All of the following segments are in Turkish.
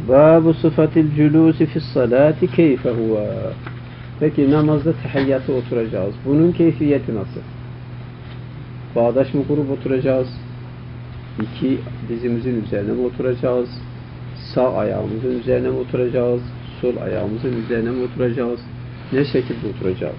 Babu sıfatil culusi fis salati keyfe huve. Peki namazda tehiyyata oturacağız. Bunun keyfiyeti nasıl? Bağdaş mı kurup oturacağız? İki dizimizin üzerine mi oturacağız? Sağ ayağımızın üzerine mi oturacağız? Sol ayağımızın üzerine mi oturacağız? Ne şekilde oturacağız?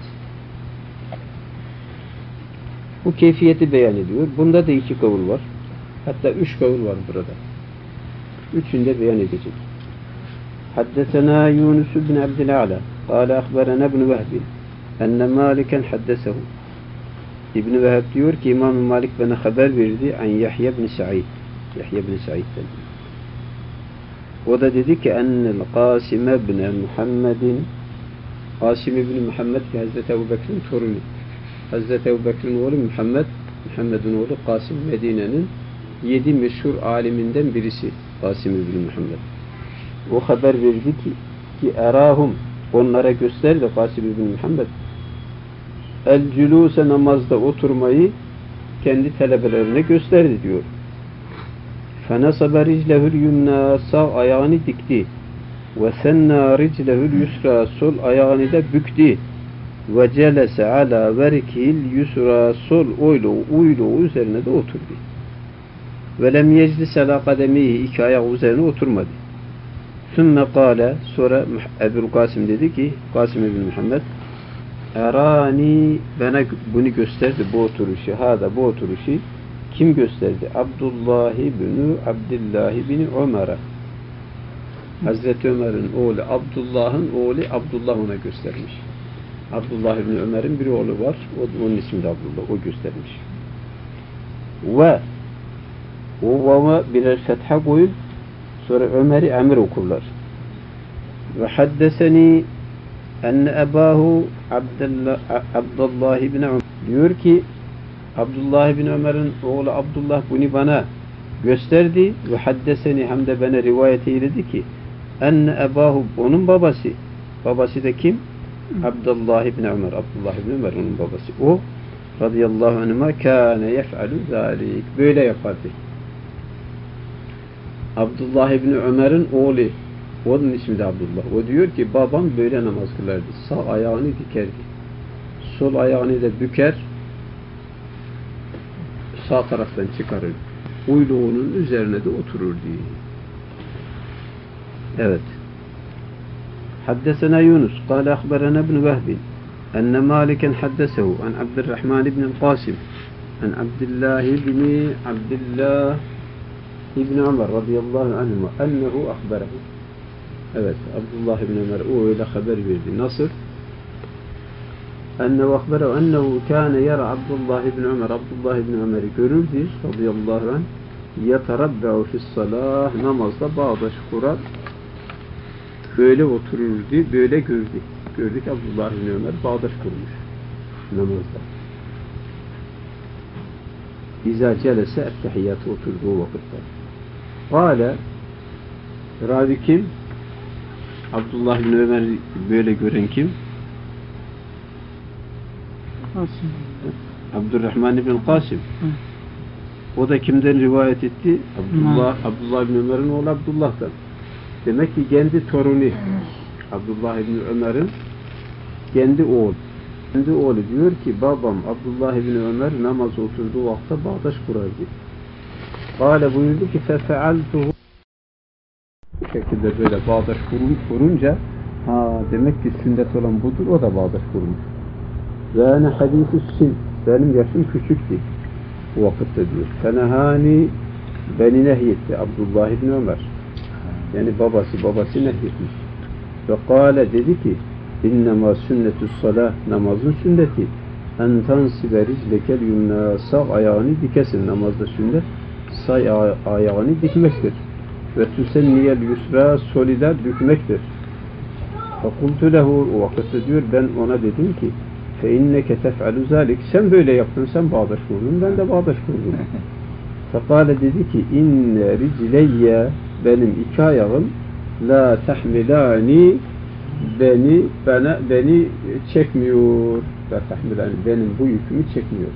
Bu keyfiyeti beyan ediyor. Bunda da iki kavul var. Hatta üç kavul var burada. Üçünde beyan edecek. Haddesena Yunus bin Abdül'Ala قال أخبرنا ابن وهب أن مالكا حدثه İbn Vehb diyor ki İmam Malik bana haber verdi an Yahya ibn Sa'id. Yahya ibn Sa'id'den. O da dedi ki ennel Qasim ibn Muhammed'in Qasim ibn Muhammed ki Hazreti Ebubekir'in torunu. Hazreti Ebubekir'in oğlu Muhammed'in oğlu Qasim Medine'nin 7 meşhur aliminden birisi Qasim ibn Muhammed. O haber verdi ki erahum onlara gösterdi Qasim ibn Muhammed el-cülûse namazda oturmayı kendi talebelerine gösterdi diyor. فَنَصَبَ رِجْلَهُ الْيُمْنَى sağ ayağını dikti. وَسَنَّا رِجْلَهُ الْيُسْرَى sol ayağını da büktü. وَجَلَسَ عَلَى وَرِكِهِ الْيُسْرَى sol uyluğu üzerine de oturdu. وَلَمْ يَجْلِسَ عَلَى قَدَمِهِ iki ayak üzerine oturmadı. ثُمَّ قَالَ sonra Ebu Kasım dedi ki Kasım ibn Muhammed Erani bana bunu gösterdi bu oturuşu. Bu oturuşu kim gösterdi? Abdullah bin Ömer'e. Hazreti Ömer'in oğlu Abdullah'ın oğlu Abdullah ona göstermiş. Abdullah bin Ömer'in bir oğlu var. Onun ismi de Abdullah. O göstermiş. Ve o birer fetha koyup sonra Ömer'i emir okurlar. Ve haddeseni enne ebahu Abdullah ibn Ömer diyor ki Abdullah ibn Ömer'in oğlu Abdullah bunu bana gösterdi ve haddeseni hem de bana rivayet eyledi ki enne ebahu onun babası da kim? Abdullah ibn Ömer onun babası. O radıyallahu anhuma kâne yef'alu zâlik böyle yapardı. Abdullah ibn Ömer'in oğlu onun ismi de Abdullah. O diyor ki babam böyle namaz kılardı. Sağ ayağını dikerdi. Sol ayağını da büker. Sağ taraftan çıkarır. Uyluğunun üzerine de oturur diye. Evet. Haddesena Yunus. Kâle ahberena ibn Vehbin. Enne Maliken haddesehu. An Abdurrahman ibn Qasim. An Abdullah ibn Ömer radıyallahu anhuma. Ennehu ahberehu. Evet, Abdullah ibn Ömer o öyle haber verdi. Nasıl? Ennehu akberehu ennehu kâne yara Abdullah ibn Ömer'i görürdü radıyallahu anh yeterabbe'u fissalah namazda bağdaş kurar böyle otururdu, böyle gördük Abdullah ibn Ömer bağdaş kurmuş namazda. İzâ celese ettehiyyatı oturduğu vakitte. Kâle ravi kim? Abdullah bin Ömer'i böyle gören kim? Qasim. Abdurrahman bin Qasim. O da kimden rivayet etti? Abdullah bin Ömer'in oğlu Abdullah'tan. Demek ki kendi torunu Abdullah bin Ömer'in kendi oğlu. Kendi oğlu diyor ki babam Abdullah bin Ömer namaz oturduğu vakte bağdaş kurardı. Kâle buyurdu ki fefealtuhu bu şekilde böyle bağdaş kurunca demek ki sünnet olan budur, o da bağdaş kurmuş. Ve ene hadîsü sin benim yaşım küçüktü o vakitte diyor. Fenehani beni nehyetti Abdullah ibn Ömer. Yani babası nehyetmiş. Ve kâle dedi ki innemâ sünnetü's salâh namazın sünneti en tansibe riclekel yumnâ sağ ayağını dikesin namazda sünnet sağ ayağını dikmektir. Ve tüsenniyel yusra solida bükmektir. Fakultu lehu o vakitte diyor ben ona dedim ki fe inneke tef'alu zalik sen böyle yaptın sen bağdaş kurdun ben de bağdaş kurdum. Fekale dedi ki inne ricleyye benim iki ayağım la tahmilani beni çekmiyor. La tahmilani benim bu yükümü çekmiyor.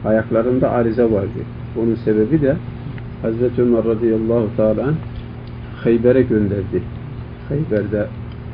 Ayaklarında arıza vardı. Onun sebebi de Hazreti Ömer radıyallahu teala Hayber'e gönderdi. Hayber'de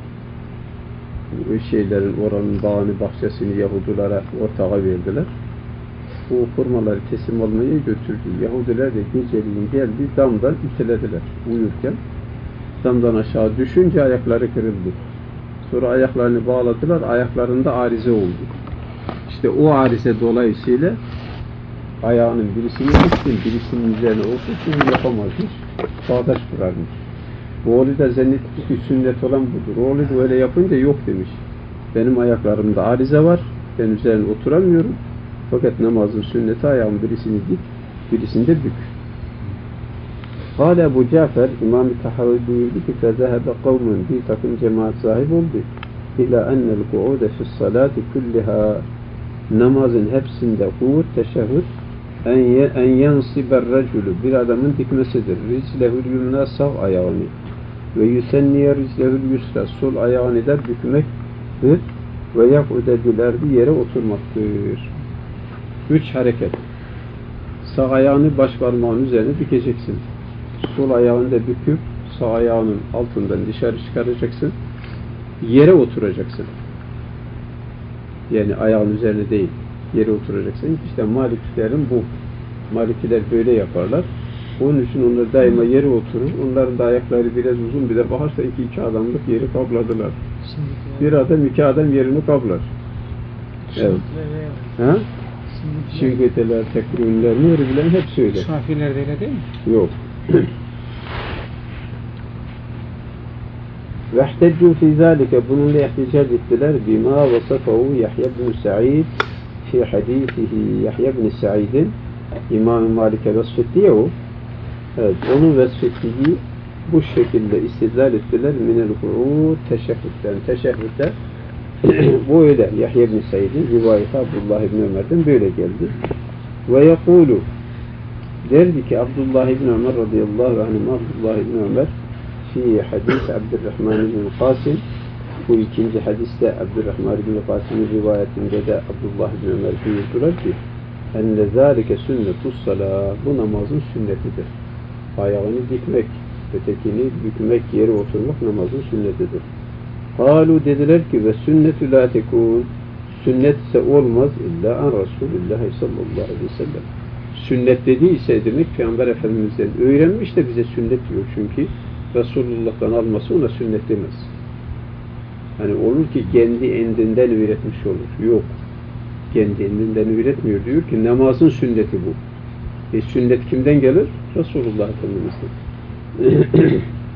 bu şeylerin oranın bağını, bahçesini Yahudilara ortağa verdiler. Bu hurmaları teslim olmaya götürdü. Yahudiler de geceliğin geldi, damdan itelediler uyurken. Damdan aşağı düşünce ayakları kırıldı. Sonra ayaklarını bağladılar, ayaklarında arize oldu. İşte o arize dolayısıyla ayağının birisini tutsun, birisinin üzerine otursun yapamazmış. Bağdaş kurarmış. Bu oğlu da zannetti ki sünnet olan budur. Oğlu da öyle yapınca yok demiş. Benim ayaklarımda arize var, ben üzerine oturamıyorum. Fakat namazın sünneti ayağın birisini dik, birisini de bük. Kâle Ebu Cafer, İmam-ı Tahavi buyurdu ki فَذَهَبَ قَوْمٌ bir takım cemaat sahip oldu. İlâ ennel ku'ude fissalâti kulliha namazın hepsinde ku'ud, teşehhüd en yensiber racülü bir adamın dikmesidir. Riclehül yumna sağ ayağını ve yüsenniye riclehül yusra sol ayağını da bükmektir ve yak'ude dilerdi yere oturmaktır. 3 hareket. Sağ ayağını baş parmağın üzerine dikeceksin. Sol ayağını da büküp sağ ayağının altından dışarı çıkaracaksın. Yere oturacaksın. Yani ayağın üzerine değil. Yere oturacaksın. İşte Malikilerin bu. Malikiler böyle yaparlar. Onun için onlar daima yere oturur. Onların da ayakları biraz uzun bir de bakarsa iki adamlık yeri kapladılar. Bir adam iki adam yerini kaplar. Evet. Ha? Şirketeler, tekrimler, nuri bilen hepsi öyle. Şafilerde öyle değil mi? Yok. وَاحْتَجُّوا فِي ذَٰلِكَ bununla ihticac ettiler. بِمَا وَصَفَهُ يَحْيَ بْنُ سَعِيدٍ فِي حَد۪يثِهِ Yahya bin Sa'id'in İmam-ı Malik'e vasfetti ya o. Evet, onun vasfettiği bu şekilde istidlal ettiler. مِنَ الْقُعُودِ teşehhütten. Teşehhütte bu öyle. Yahya bin Sa'id'in rivayeti Abdullah ibn Ömer'den böyle geldi. Ve yekulu derdi ki Abdullah ibn Ömer radıyallahu anh Abdullah ibn Ömer fi hadis Abdurrahman ibn Qasim bu ikinci hadiste Abdurrahman ibn Qasim'in rivayetinde de Abdullah ibn Ömer buyurdular ki enne zâlike sünnetus salâ bu namazın sünnetidir. Ayağını dikmek, ötekini bükmek, yere oturmak namazın sünnetidir. Kalu dediler ki ve sünnetü la tekûn sünnet ise olmaz illa an Resulullah sallallahu aleyhi ve sellem. Sünnet dediyse demek Peygamber Efendimiz'den öğrenmiş de bize sünnet diyor çünkü Resulullah'tan alması ona sünnet demez. Hani olur ki kendi endinden üretmiş olur. Yok. Kendi endinden üretmiyor. Diyor ki namazın sünneti bu. Sünnet kimden gelir? Resulullah Efendimiz'den.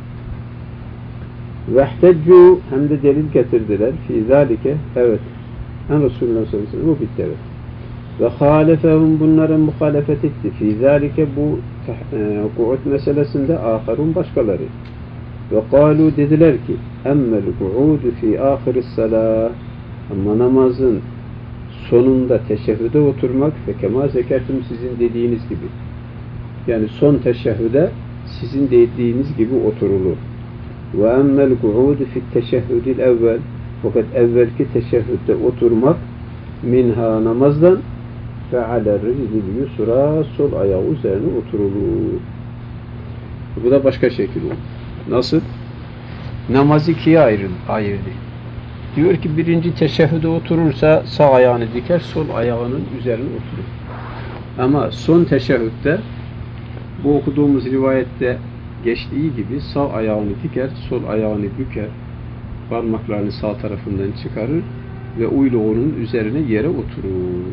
Vehteccu hem de delil getirdiler. Fî zâlike evet. En Resulullah sallallahu aleyhi ve sellem bu bitti evet. Ve halefehum bunlara muhalefet etti. Fî zâlike bu ku'ud meselesinde âharun başkaları. Ve kâlu dediler ki emmel ku'udu fî âhiris salâh ama namazın sonunda teşehhüde oturmak ve kemâ zekertum sizin dediğiniz gibi. Yani son teşehhüde sizin dediğiniz gibi oturulur. Ve emmel ku'udu fi teşehhüdil evvel fakat evvelki teşehhüde oturmak minha namazdan ve ala rizil yusra sol ayağı üzerine oturulur. Bu da başka şekil olur. Nasıl? Namaz ikiye ayırdı. Diyor ki birinci teşehhüde oturursa sağ ayağını diker, sol ayağının üzerine oturur. Ama son teşehhütte bu okuduğumuz rivayette geçtiği gibi sağ ayağını diker, sol ayağını büker, parmaklarını sağ tarafından çıkarır ve uyluğunun üzerine yere oturur.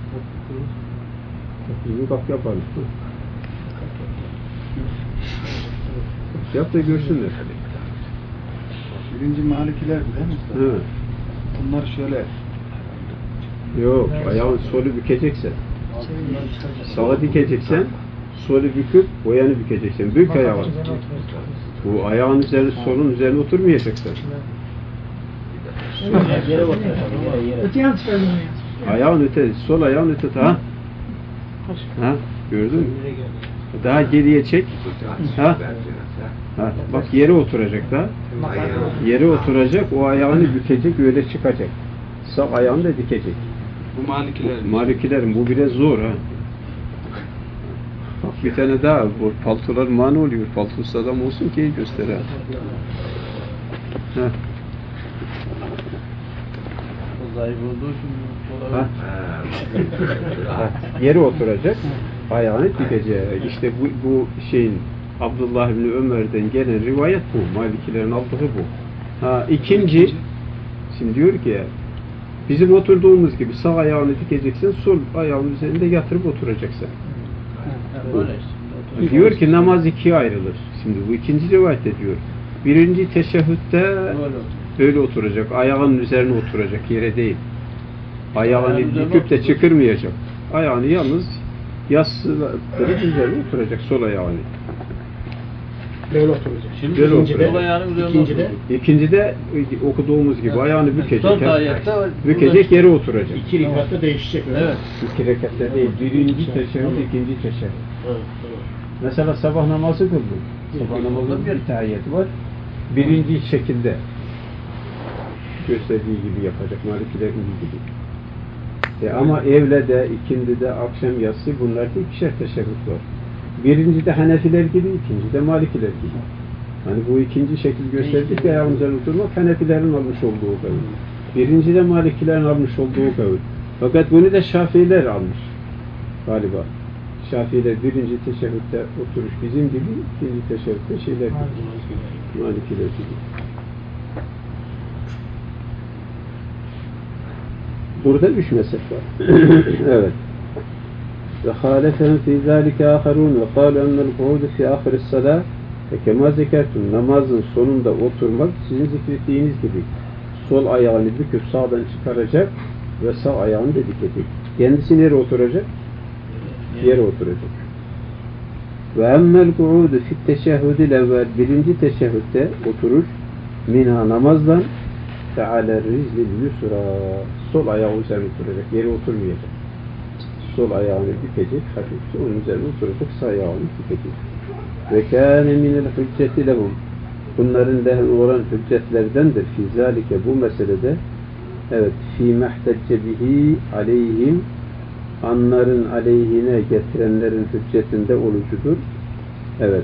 Bak yapalım. Yap da görsünler. Birinci Malikiler değil mi? Evet. Bunlar şöyle. Yok, ayağın solu bükeceksen. Sağa dikeceksen, solu büküp boyanı bükeceksin. Bük ayağı. Bu ayağın üzerine, solun üzerine oturmayacaksın. Ayağın öte, sol ayağın öte. Ha? Ha? Gördün mü? Daha geriye çek. Ha? Ha? Bak yere oturacak da. Yere oturacak, o ayağını bükecek, öyle çıkacak. Sağ ayağını da dikecek. Bu Malikiler. Malikilerin bu biraz zor ha. Bak bir tane daha, bu paltolar mani oluyor. Paltosuz adam olsun ki gösteren. Heh. Zayıf olduğu için Ha. Ha, yere oturacak, ayağını dikecek. İşte bu şeyin Abdullah bin Ömer'den gelen rivayet bu. Malikilerin aldığı bu. Ha, ikinci, şimdi diyor ki ya, bizim oturduğumuz gibi sağ ayağını dikeceksin, sol ayağın üzerinde yatırıp oturacaksın. böyle işte. Diyor ki namaz ikiye ayrılır. Şimdi bu ikinci rivayette diyor. Birinci teşehhütte böyle oturacak, ayağının üzerine oturacak, yere değil. Ayağını yıkıp da çıkırmayacak. Ayağını yalnız yastıkları üzerine oturacak, sol ayağını. Böyle oturacak. Şimdi Böyle sol oturuyor. ayağının üzerine İkincide oturuyor. İkincide okuduğumuz gibi ayağını bükecek. Son ayette Bükecek, yere oturacak. iki rekatta değişecek. Öyle. Evet. İki rekatta değil. Birinci teşehhüd, ikinci teşehhüd. Evet, tamam. Mesela sabah namazı kıldık. Sabah namazının bir tahiyyatı var. Birinci şekilde gösterdiği gibi yapacak. Malikilerin gibi. Ama evlede, ikindide, akşam yatsı bunlarda ikişer teşehhüd var. Birincide Hanefiler gibi, ikincide Malikiler gibi. Hani bu ikinci şekil gösterdik ya, ayağın üzerine oturmak Hanefilerin almış olduğu kavil. Birincide Malikilerin almış olduğu kavil. Fakat bunu da Şafiiler almış galiba. Şafiiler birinci teşehhütte oturuş bizim gibi, ikinci teşehhütte şeyler gibi. Malikiler gibi. Burada üç mezhep var. Evet. Ve halefehum fî zâlike âherûn ve kâlu ennel ku'ûdu fî âhiris salâh ve kemâ zekertum, namazın sonunda oturmak sizin zikrettiğiniz gibi sol ayağını büküp sağdan çıkaracak ve sağ ayağını da dikecek. Kendisi nereye oturacak? Yere oturacak. Ve emmel ku'ûdu fit teşehhüdil evvel, birinci teşehhütte oturuş minha namazdan fe'ale rizlil yusra, sol ayağı üzerine oturacak, yere oturmayacak. Sol ayağını bükecek, hafifçe onun üzerine oturacak, sağ ayağını bükecek. Ve kâne minel hücceti lehum, bunların lehum olan hüccetlerdendir fî zâlike, bu meselede, evet, fî mehtecce bihi aleyhim, anların aleyhine getirenlerin hüccetinde olucudur. Evet.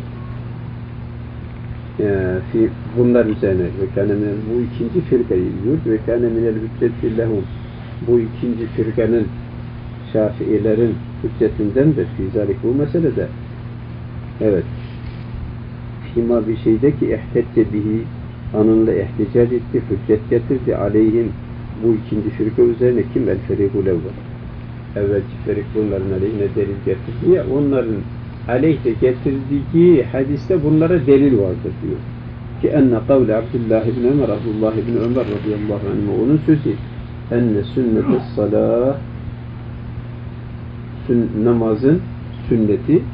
Bunlar üzerine ve kâne minel, bu ikinci firkayı diyor. Ve kâne minel hücceti lehum, bu ikinci firkanın, Şafiilerin hüccetindendir. Fîzâlik, bu meselede. Evet. Fîmâ bir şeyde ki ihtecce bihi, anınla ihtical etti, hüccet getirdi aleyhim, bu ikinci firka üzerine kim? El ferîgul evvel. Evvelki ferik bunların aleyhine delil getirdi ya, onların aleyhte getirdiği hadiste bunlara delil vardır diyor. Ki enne kavle Abdullah ibn Ömer, Abdullah ibn Ömer radıyallahu anh, onun sözü enne sünnetes salah, namazın sünneti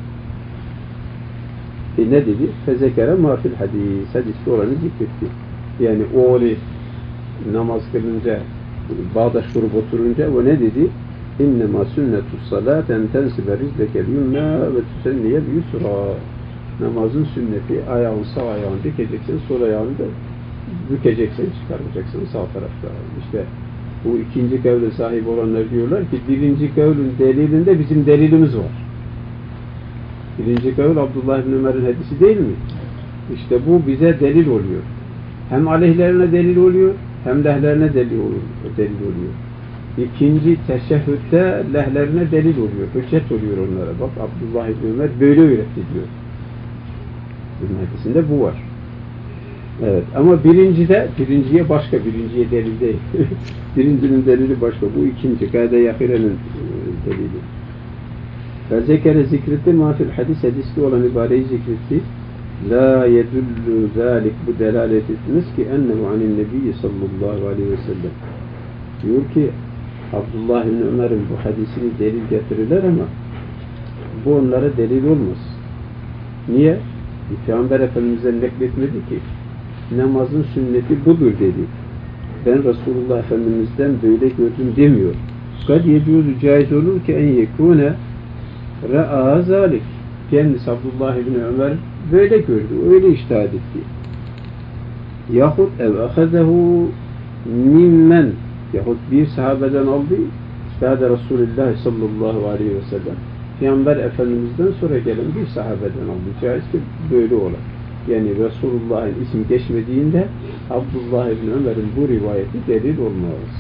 ne dedi? Fezekere mafil hadis, hadiste olanı zikretti. Yani oğlu namaz kılınca, bağdaş kurup oturunca o ne dedi? İnnemâ sünnetus salât en tensibe rizlekel yumnâ ve tüsenniyel yusra. Namazın sünneti, ayağın sağ ayağını dikeceksin, sol ayağını da bükeceksin, çıkarmayacaksın sağ tarafta. İşte bu ikinci kavle sahip olanlar diyorlar ki birinci kavlin delilinde bizim delilimiz var. Birinci kavl Abdullah ibn Ömer'in hadisi değil mi? İşte bu bize delil oluyor. Hem aleyhlerine delil oluyor, hem lehlerine delil oluyor. İkinci teşehhütte lehlerine delil oluyor, hüccet oluyor onlara. Bak Abdullah ibn Ömer böyle öğretti diyor. Bunun hadisinde bu var. Evet, ama birinciye başka, birinciye delil değil. Birincinin delili başka, bu ikinci, Gâde Yahire'nin delili. Ve zekere zikretti, mafil hadiste olan ibareyi zikretti. La yedullu zâlik, bu delalet etmez ki ennehu anin nebiyyi sallallahu aleyhi ve sellem. Diyor ki Abdullah ibn Ömer'in bu hadisini delil getirirler ama bu onlara delil olmaz. Niye? Peygamber Efendimiz'den nakletmedi ki namazın sünneti budur dedi. Ben Resulullah Efendimiz'den böyle gördüm demiyor. Kad yediyordu, caiz olur ki en yekûne ra'a zalik. Kendisi Abdullah ibn Ömer böyle gördü, öyle iştihad etti. Yahut ev ahazehu mimmen, yahut bir sahabeden aldı, istihade Resulullah sallallahu aleyhi ve sellem. Peygamber Efendimiz'den sonra gelen bir sahabeden aldı. Caizse böyle olur. Yani Resulullah'ın ismi geçmediğinde Abdullah ibn Ömer'in bu rivayeti delil olmaz.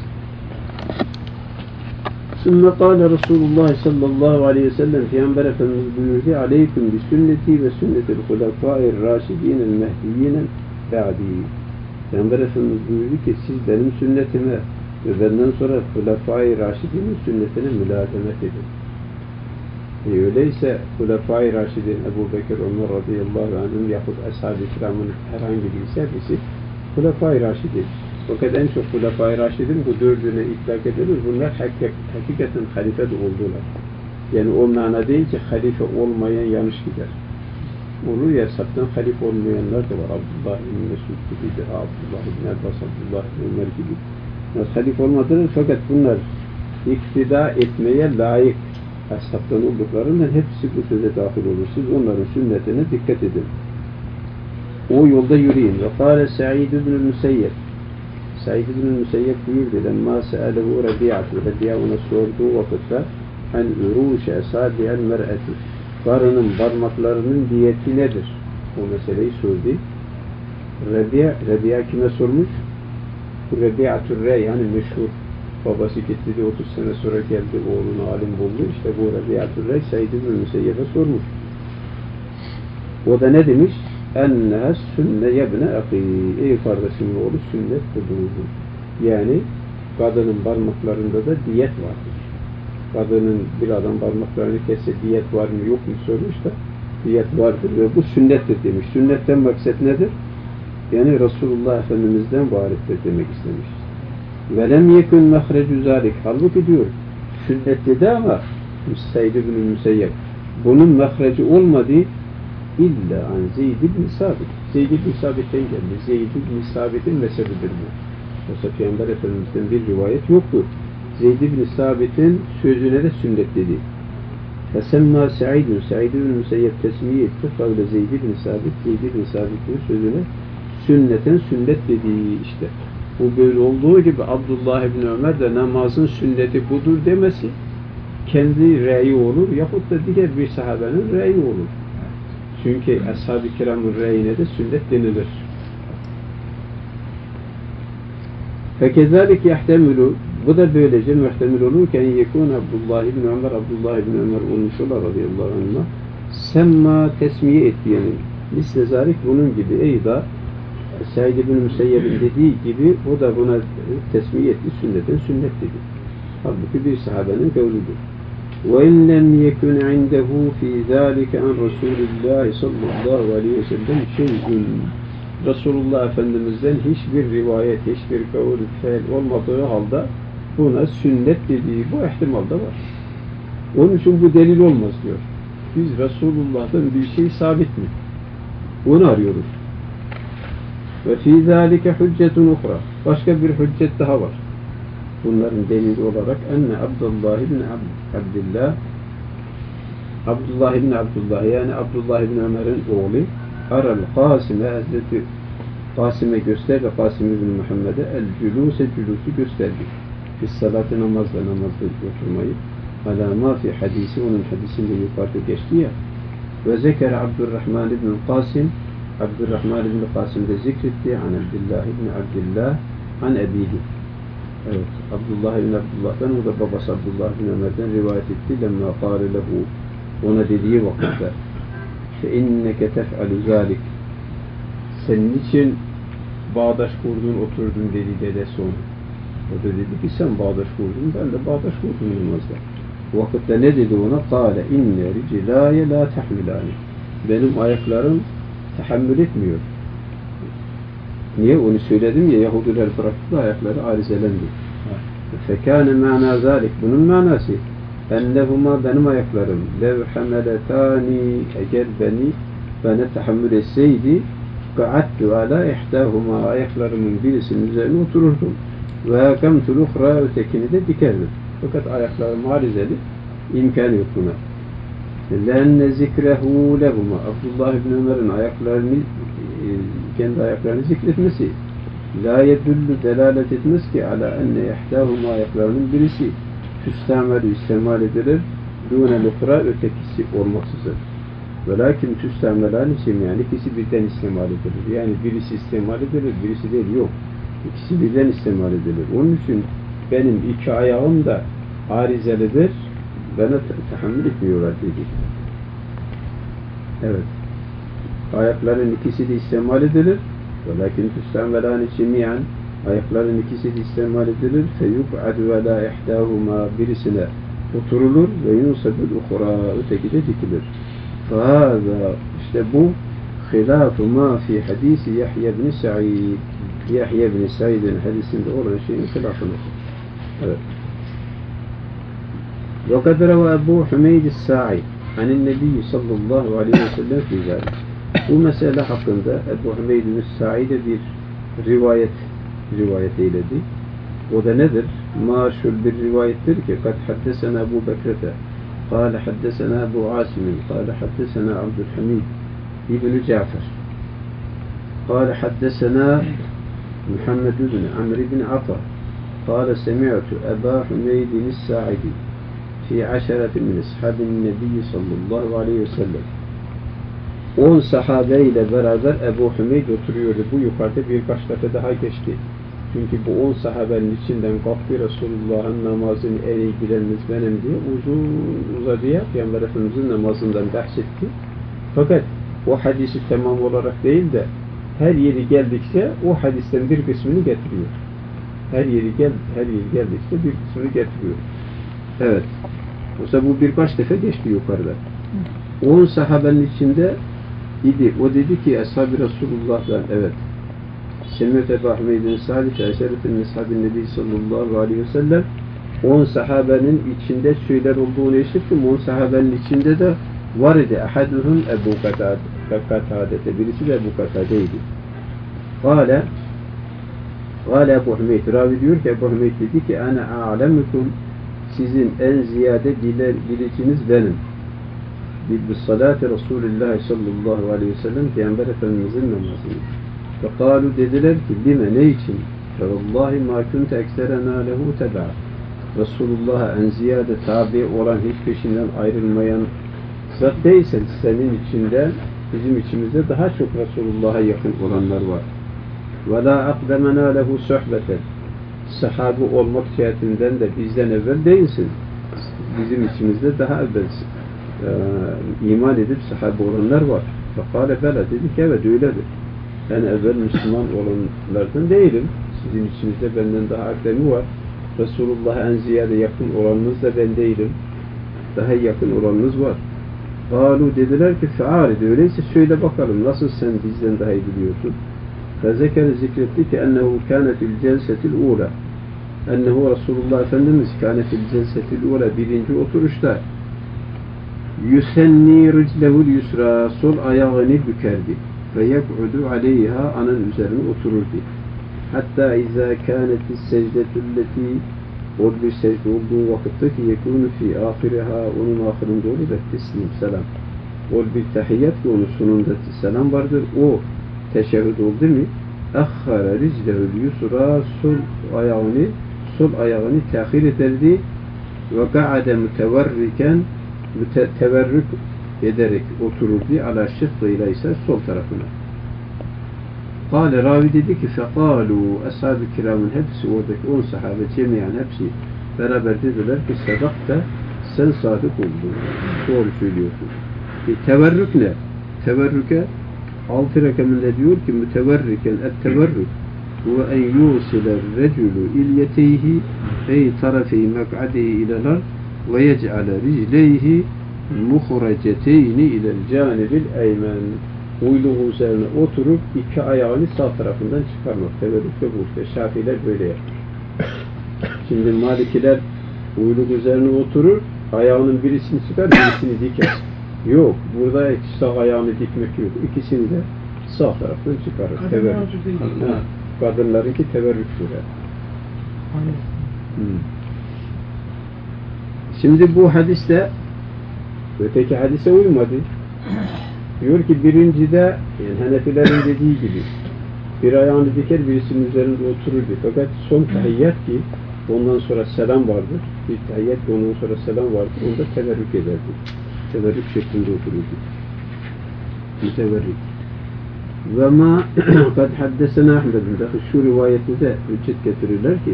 Sümme kâle Resulullah sallallahu aleyhi ve sellem Peygamber Efendimiz buyurdu aleyküm bi sünneti ve sünnetil hulefâir râşidînel mehdiyyînen ba'dî. Peygamber Efendimiz buyurdu ki siz benim sünnetime ve benden sonra Hulefâ-i Raşidî'nin sünnetine mülazemet edin. Öyleyse Hulefâ-i Raşidîn Ebu Bekir, Ömer radıyallahu anh'ın yahut Ashab-ı Kiram'ın herhangi birisi Hulefâ-i Raşidîn. Fakat en çok Hulefâ-i Raşidîn bu dördüne itlak edilir. Bunlar hakikaten halife de oldular. Yani o mana değil ki halife olmayan yanlış gider. Olur ya saptan halife olmayanlar da var. Abdullah ibn Mesud gibi, Abdullah ibn Abbas, Abdullah ibn Ömer gibi. Halife olmadılar fakat bunlar iktida etmeye layık ashabtan olduklarından hepsi bu söze dahil olur. Siz onların sünnetine dikkat edin. O yolda yürüyün. Ve kâle Sa'id ibn-i Müseyyep. Sa'id ibn-i Müseyyep buyurdu. Lemmâ se'alehu Rabi'atu. Rabi'a ona sorduğu vakitte en urûşe esâdi'el mer'eti. Karının parmaklarının diyeti nedir? O meseleyi sordu. Rabi'a kime sormuş? Rabi'atur Rey yani meşhur. Babası gitti de 30 sene sonra geldi oğlunu alim buldu. İşte bu Rabi'atur Rey Said ibn Müseyyep'e sormuş. O da ne demiş? Enneha sünne yebne akî. Ey kardeşimin oğlu sünnet budur. Yani kadının parmaklarında da diyet vardır. Kadının bir adam parmaklarını kesse diyet var mı yok mu sormuş da diyet vardır ve bu sünnettir demiş. Sünnetten maksat nedir? Yani Resulullah Efendimiz'den varittir demek istemiş. Velem yekun mehrecü zâlik. Halbuki diyor, sünnet dedi ama Said ibn Müseyyep bunun mehreci olmadığı illa an Zeyd ibn Sabit. Zeyd ibn Sabit'ten geldi. Zeyd ibn Sabit'in mezhebidir bu. Yoksa Peygamber Efendimiz'den bir rivayet yoktur. Zeyd ibn Sabit'in sözüne de sünnet dedi. Fesemma Said ibn Müseyyep tesmiye etti. Kavle Zeyd ibn Sabit, Zeyd ibn Sabit'in sözüne sünnetin sünnet dediği işte. Bu böyle olduğu gibi Abdullah ibn Ömer de namazın sünneti budur demesi kendi reyi olur yahut da diğer bir sahabenin reyi olur. Çünkü Ashab-ı Kiram'ın reyine de sünnet denilir. Fekezalik yahtemilu bu da böylece muhtemel olurken yekun Abdullah ibn Ömer olmuş olar radıyallahu anh'a semma tesmiye etti yani. Misle zalik bunun gibi eyda Said ibn Müseyyeb'in dediği gibi o da buna tesmiye etti. Sünnetten sünnet dedi. Halbuki bir sahabenin kavludur. وَاِنْ لَمْ يَكُنْ عِنْدَهُ فِي ذَٰلِكَ عَنْ رَسُولِ اللّٰهِ sallallahu aleyhi ve sellem şey'ün Resulullah Efendimiz'den hiçbir rivayet, hiçbir kavul, feil olmadığı halde buna sünnet dediği bu ihtimal da var. Onun için bu delil olmaz diyor. Biz Resulullah'tan bir şey sabit mi? Onu arıyoruz. Ve fî zâlike hüccetun uhra. Başka bir hüccet daha var. Bunların delili olarak enne Abdullah ibn Abdullah yani Abdullah ibn Ömer'in oğlu aral Kasime Hazreti Kasime gösterdi Kasim ibn Muhammed'e culusu gösterdi. Biz salatı namazda oturmayı ala ma fi hadisi onun hadisinde yukarıda geçti ya ve zekere Abdurrahman ibn Kasim de zikretti an Abdullah ibn Abdullah an ebihi. Evet, Abdullah ibn Abdullah'dan o da babası Abdullah ibn Ömer'den rivayet etti. Lemma kâle lehu ona dediği vakitte fe inneke tef'alü zâlik senin için bağdaş kurdun oturdun dedi dedesi onu. O da dedi ki sen bağdaş kurdun ben de bağdaş kurdum namazda. Vakitte ne dedi ona? Kâle inne ricilâye lâ tehmilâni benim ayaklarım tahammül etmiyor. Niye? Onu söyledim ya Yahudiler bıraktı ayakları arizelendi. Fekâne mâna zâlik bunun manası ennehuma benim ayaklarım lev hameletâni eğer bana tahammül etseydi ka'attu ala ihtâhuma ayaklarımın birisinin üzerine otururdum ve kamtul ukhra ötekini de dikerdim. Fakat ayaklarım arizeli imkanı yok buna. Lenne zikrehu lehuma Abdullah ibn Ömer'in kendi ayaklarını zikretmesi la yedullu delalet etmez ki ala enne ihtâhuma ayaklarının birisi tüstemelü istemal edilir dûne lukra ötekisi olmaksızın. Velakin tüstemelan yani ikisi birden istemal edilir. Yani birisi istemal edilir, birisi değil, yok. İkisi birden istemal edilir. Onun için benim iki ayağım da arizelidir, bana tahammül etmiyorlar dedi. Evet. Ayakların ikisi de istemal edilir. Velakin tüstemelan cemiyen ayakların ikisi de istemal edilir. Feyub'ad ve la ihdâhuma birisine oturulur ve yunsabul ukhra öteki de dikilir. Fâzâ işte bu hilâfu mâ fi hadîsi Yahya ibn Sa'id. Yahya ibn Sa'id'in hadisinde olan şeyin hilafını. Evet. وقد روى أبو حميد الساعي عن النبي صلى الله عليه وسلم في ذلك. Bu mesele hakkında Ebu Hümeyd'in Sa'id'e bir rivayet eyledi. O da nedir? Maşhur bir rivayettir ki kad haddesena Ebu Bekrete قال حدثنا أبو عاصم قال حدثنا عبد الحميد ابن جعفر قال حدثنا محمد بن عمرو بن عطا قال سمعت أبا حميد الساعدي في عشرة من أصحاب النبي صلى الله عليه وسلم 10 sahabeyle beraber Ebu Hümeyd oturuyordu. Bu yukarıda birkaç defa daha geçti. Çünkü bu 10 sahabenin içinden kalktı Resulullah'ın namazını en iyi bileniniz benim diye uzun uzadıya Peygamber Efendimiz'in namazından bahsetti. Fakat o hadisi tamam olarak değil de her yeri geldikçe o hadisten bir kısmını getiriyor. Her yeri geldikçe bir kısmını getiriyor. Evet. Oysa bu birkaç defa geçti yukarıda. 10 sahabenin içinde idi. O dedi ki Ashab-ı Resulullah'dan evet. Semmet Ebu Ahmeyd'in Sa'di Eşeref'in Eshab'ın Nebi sallallahu aleyhi ve sellem 10 sahabenin içinde söyler olduğunu işittim. 10 sahabenin içinde de var idi. Ahaduhum Ebu Katade'te. Birisi de Ebu Katade'ydi. Gâle Ebu Hümeyd. Ravi diyor ki Ebu Hümeyd dedi ki ana a'lemukum sizin en ziyade biliciniz benim. Bis-salâti Resulullah sallallahu aleyhi ve sellem Peygamber Efendimiz'in namazını. Fekalu dediler ki lime ne için? Fevallahi ma kunte ekserena lehu teb'a. Resulullah'a en ziyade tabi olan hiç peşinden ayrılmayan zat değilsen senin içinde bizim içimizde daha çok Resulullah'a yakın olanlar var. Ve la akdemena lehu sohbeten. Sahabe olmak cihetinden de bizden evvel değilsin. Bizim içimizde daha evvelsin. İman edip sahabe olanlar var. Fekale bela dedi ki evet öyledir. Ben evvel Müslüman olanlardan değilim. Sizin içinizde benden daha akdemi var. Resulullah'a en ziyade yakın olanınız da ben değilim. Daha yakın olanınız var. Galu dediler ki fe'arid öyleyse söyle bakalım nasıl sen bizden daha iyi biliyorsun. Fezekere zikretti ki ennehu kânetil celsetil ula. Ennehu Resulullah Efendimiz kânetil celsetil ula birinci oturuşta yusenni riclehul yusra sol ayağını bükerdi. Ve yek'udu aleyha anın üzerine otururdu. Hatta izâ kânetis secdetulleti o bir secde olduğu vakitte ki yekûnu fî âhiriha onun ahirinde olur ve teslim selam. O bir tahiyyat ki onun sonunda selam vardır. O teşehhüd oldu mu? Akhara riclehul yusra sol ayağını tehir ederdi ve ka'ade müteverriken teverrük ederek otururdu. Ala şıkkıyla ise sol tarafına. Kale ravi dedi ki fekalu ashab-ı kiramın hepsi oradaki 10 sahabe cemiyen hepsi beraber dediler ki sadakta sen sadık oldun. Doğru söylüyorsun. Teverrük ne? Teverrüke 6 rakamında diyor ki müteverriken et-teverrük ve en yusile reculu ilyeteyhi ey tarafey mek'adehi ileler ve yec'ale ricleyhi muhreceteyni ilel canibil eymen uyluğu üzerine oturup iki ayağını sağ tarafından çıkarmak. Teverrükte bu. Şafiiler böyle yapar. Şimdi Malikiler uyluk üzerine oturur, ayağının birisini çıkar, birisini diker. Yok. Burada sağ ayağını dikmek yok. İkisini de sağ taraftan çıkarır. Teverrük. Kadınlarınki teverrük sürer. Şimdi bu hadiste öteki hadise uymadı. Diyor ki birincide yani Hanefilerin dediği gibi bir ayağını diker birisinin üzerinde otururdu. Fakat son tahiyyat ki ondan sonra selam vardır. bir tahiyyat ondan sonra selam vardı. Onda teverrük ederdi. Teverrük şeklinde otururdu. Müteverrik. Ve ma kad haddesena Ahmed'in dahi şu rivayette de hüccet getirirler ki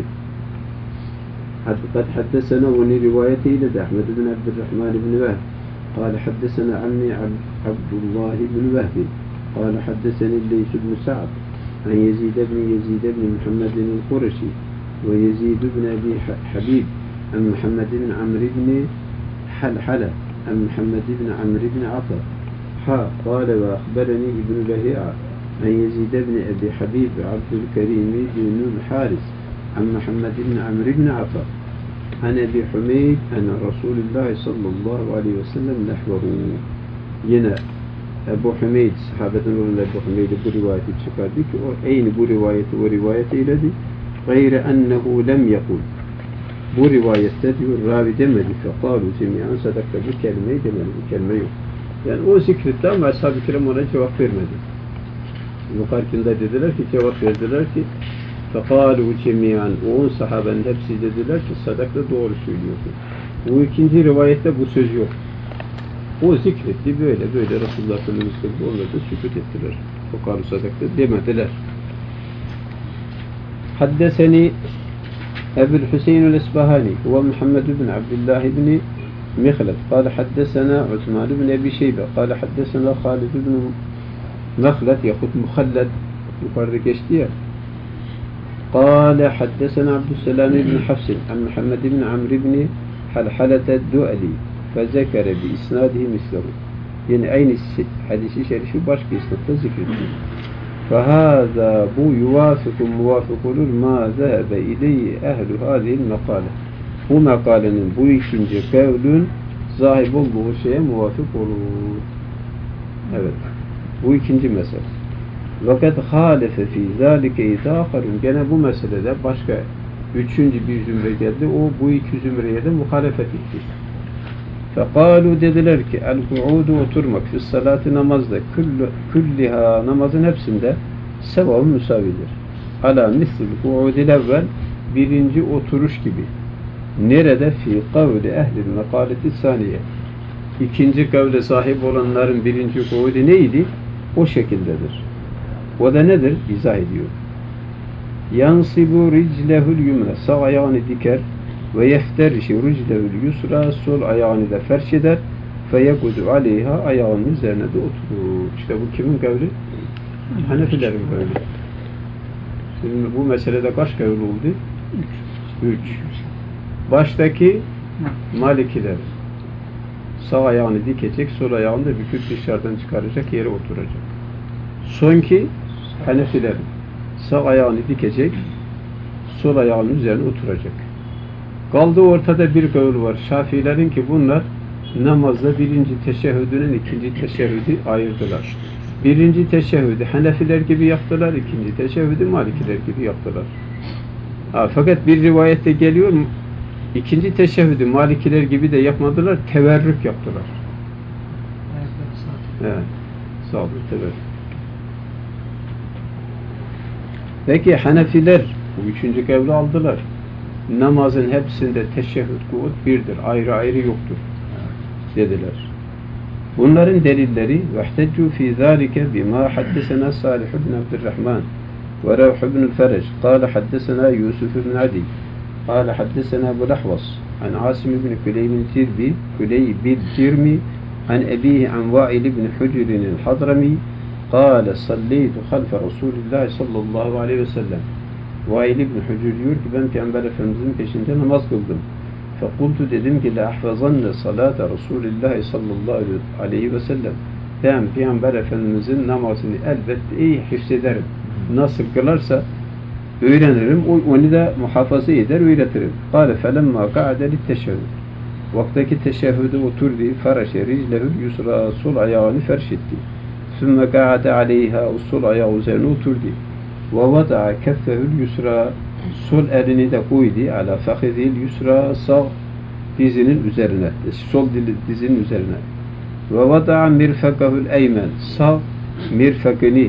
kad haddesena onu rivayetiyle de Ahmed bin Abdurrahman bin Vehb قال حدثنا عمي عبد الله بن وهب قال حدثني الليث بن سعد عن يزيد بن محمد القرشي ويزيد بن أبي حبيب عن محمد بن عمرو بن حلحلة عن محمد بن عمرو بن عطا قال وأخبرني ابن لهيعة عن يزيد بن أبي حبيب عبد الكريم بن الحارث عن محمد بن عمرو بن عطا عن أبي حميد أن رسول الله صلى الله عليه وسلم نحوه yine Ebu Hümeyd sahabeden Ebu Hümeyd'e bu rivayeti çıkardı ki o aynı bu rivayeti eyledi. Gayre ennehu lem yekul. Bu rivayette diyor ravi demedi. Fekalu cemiyan sadakta bu kelimeyi demedi. Bu kelime yok. Yani o zikretti ama ashab-ı kiram ona cevap vermedi. Yukarıkinde dediler ki cevap verdiler ki fekalu cemiyan o 10 sahabenin hepsi dediler ki sadakta doğru söylüyorsun. Bu ikinci rivayette bu söz yok. O zikretti böyle Resulullah Efendimiz kıldı. Onlar da sükut ettiler. Fekalu sadakta demediler. Haddeseni Ebu'l Hüseyin el-İsbahani ve Muhammed bin Abdullah bin Mikhlad. Kâle haddesena Osman bin Ebi Şeybe. Kâle haddesena Halid bin Mikhlad yahut Muhallad. Yukarıda geçti ya. Kâle haddesena Abdüsselam bin Hafsin an Muhammed bin Amr bin Halhalete Du'ali. Fezekere bi isnadihi mislahu. Yani aynı hadisi şerifi başka isnatta zikrediyor. فهذا bu yuvafiku muvafik olur ma zâbe ileyhi ehlu hâzihil mekâle. Bu mekalenin bu ikinci kevlün zahib olduğu şeye muvafık olur. Evet. Bu ikinci mesele. Fakat hâlefe fî zâlike idâharun. Gene bu meselede başka üçüncü bir zümre geldi. O bu iki zümreye de muhalefet etti. Fekalu dediler ki el-ku'udu oturmak fi salati namazda külliha namazın hepsinde sevabı müsavidir. Ala mislil ku'udil evvel birinci oturuş gibi. Nerede? Fi kavli ehlil mekaleti saniye. İkinci kavle sahip olanların birinci ku'udi neydi? O şekildedir. O da nedir? İzah ediyor. Yansibu riclehul yumne. Sağ ayağını diker. Ve yefterişi riclehül yusra sol ayağını da ferş eder feyekudu aleyha ayağının üzerine de oturur. İşte bu kimin kavli? Hanefilerin kavli. Şimdi bu meselede kaç kavli oldu? 3. Baştaki Malikiler. Sağ ayağını dikecek, sol ayağını da büküp dışarıdan çıkaracak, yere oturacak. Sonki Hanefilerin. Sağ ayağını dikecek, sol ayağının üzerine oturacak. Kaldı ortada bir kavul var. Şafiilerin ki bunlar namazda birinci teşehhüdünün ikinci teşehhüdü ayırdılar. Birinci teşehhüdü Hanefiler gibi yaptılar, ikinci teşehhüdü Malikiler gibi yaptılar. Fakat bir rivayette geliyor, ikinci teşehhüdü Malikiler gibi de yapmadılar, teverrük yaptılar. Evet, sağ olun, teverrük. Peki Hanefiler bu üçüncü kavli aldılar. Namazın hepsinde teşehhüd ku'ud birdir. Ayrı ayrı yoktur. Dediler. Bunların delilleri vehteccu fi zâlike bimâ haddesena Salih ibn Abdurrahman ve Ravh ibn Ferec kâle haddesena Yusuf ibn Adi kâle haddesena Ebu Lahvas an Asim ibn Kuleybil Tirmi an ebihi an Va'il ibn Hucrin el-Hadrami kâle salleytu halfe Resulillah sallallahu aleyhi ve sellem. Va'il ibn Hucr diyor ki ben Peygamber Efendimizin peşinde namaz kıldım. Fekultu dedim ki la ahfazanne salate Resulillah sallallahu aleyhi ve sellem. Ben Peygamber Efendimizin namazını elbette iyi hifzederim. Nasıl kılarsa öğrenirim, onu da muhafaza eder, öğretirim. Kâle felemma ka'de litteşehhüd. Vaktaki teşehhüde oturdu, faraşe riclehül yusra, sol ayağını ferş etti. Sümme ka'de aleyha, o sol ayağı üzerine oturdu. Ve vada'a keffehül yusra, sol elini de koydu ala fakhidil yusra, sağ dizinin üzerine, sol dizinin üzerine. Ve vada'a mirfekahül eymen, sağ mirfekini,